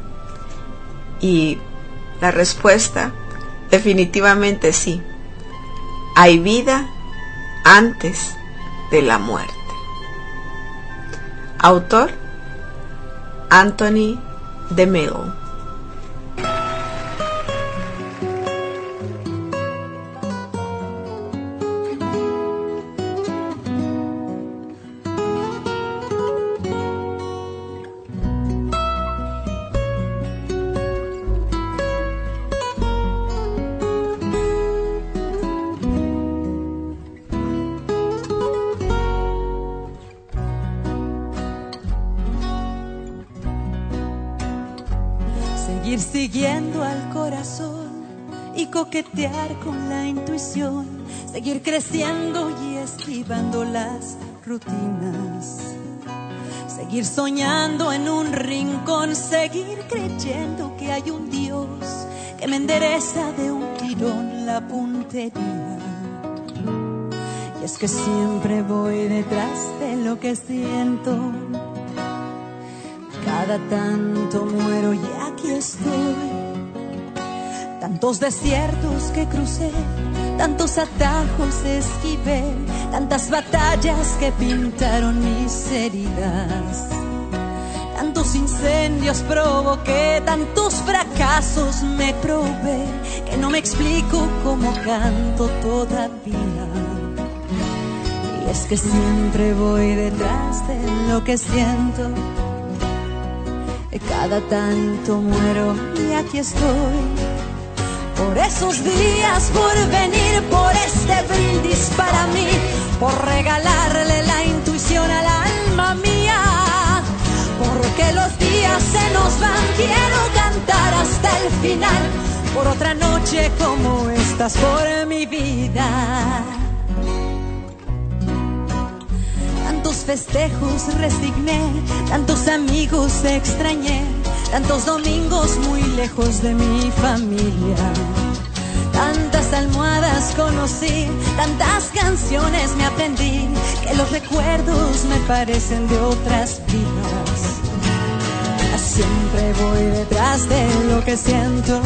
Y la respuesta, definitivamente sí. Hay vida antes de la muerte. Autor: Anthony DeMille. Seguir siguiendo al corazón y coquetear con la intuición, seguir creciendo y esquivando las rutinas, seguir soñando en un rincón, seguir creyendo que hay un Dios que me endereza de un tirón la puntería. Y es que siempre voy detrás de lo que siento. Cada tanto muero y aquí estoy. Tantos desiertos que crucé, tantos atajos esquivé, tantas batallas que pintaron mis heridas, tantos incendios provoqué, tantos fracasos me probé, que no me explico cómo canto todavía. Y es que siempre voy detrás de lo que siento. Cada tanto muero y aquí estoy. Por esos días, por venir, por este brindis para mí, por regalarle la intuición al alma mía. Porque los días se nos van, quiero cantar hasta el final, por otra noche como estas, por mi vida. Tantos festejos resigné, tantos amigos extrañé, tantos domingos muy lejos de mi familia. Tantas almohadas conocí, tantas canciones me aprendí, que los recuerdos me parecen de otras vidas. Siempre voy detrás de lo que siento.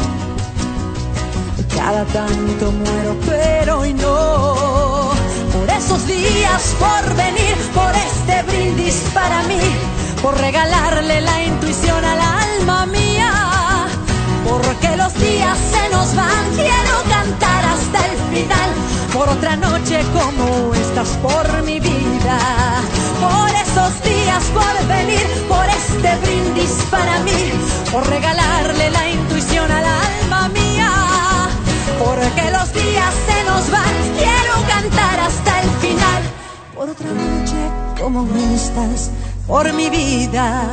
Cada tanto muero, pero hoy no. Por esos días, por venir, por este brindis para mí, por regalarle la intuición al alma mía. Porque los días se nos van, quiero cantar hasta el final, por otra noche como estas, por mi vida. Por esos días, por venir, por este brindis para mí, por regalarle la intuición al alma mía. Porque los días se nos van, quiero cantar hasta el final, por otra noche como estas, por mi vida.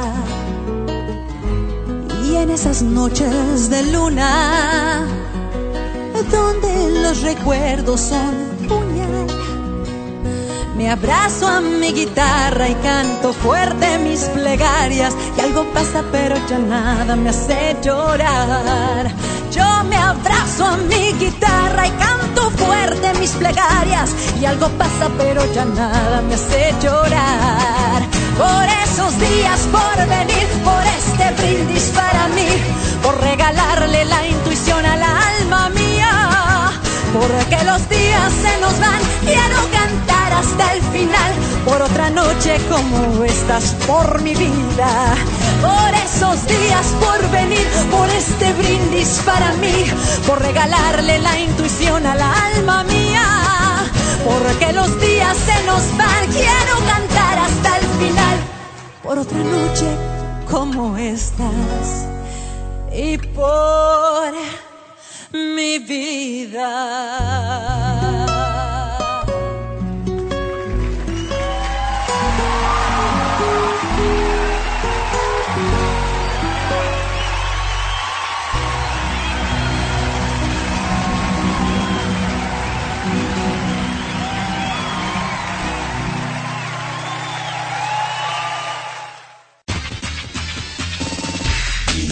Y en esas noches de luna, donde los recuerdos son puñal, me abrazo a mi guitarra y canto fuerte mis plegarias. Y algo pasa pero ya nada me hace llorar. Yo me abrazo a mi guitarra y canto fuerte mis plegarias. Y algo pasa pero ya nada me hace llorar. Por esos días, por venir, por este brindis para mí, por regalarle la intuición al alma mía. Porque los días se nos van, quiero cantar hasta el final, por otra noche como estas, por mi vida. Por esos días, por venir, por este brindis para mí, por regalarle la intuición al alma mía. Porque los días se nos van, quiero cantar hasta el final, por otra noche como estas y por mi vida.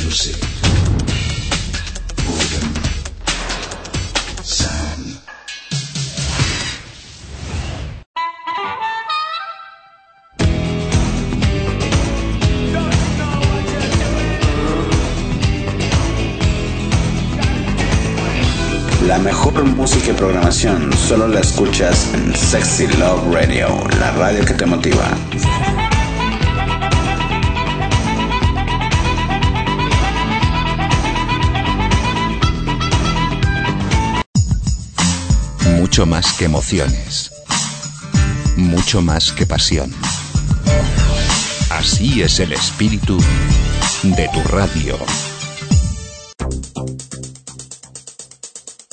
Music. Boredom. Sound. La mejor música y programación solo la escuchas en Sexy Love Radio, la radio que te motiva. Mucho más que emociones. Mucho más que pasión. Así es el espíritu de tu radio.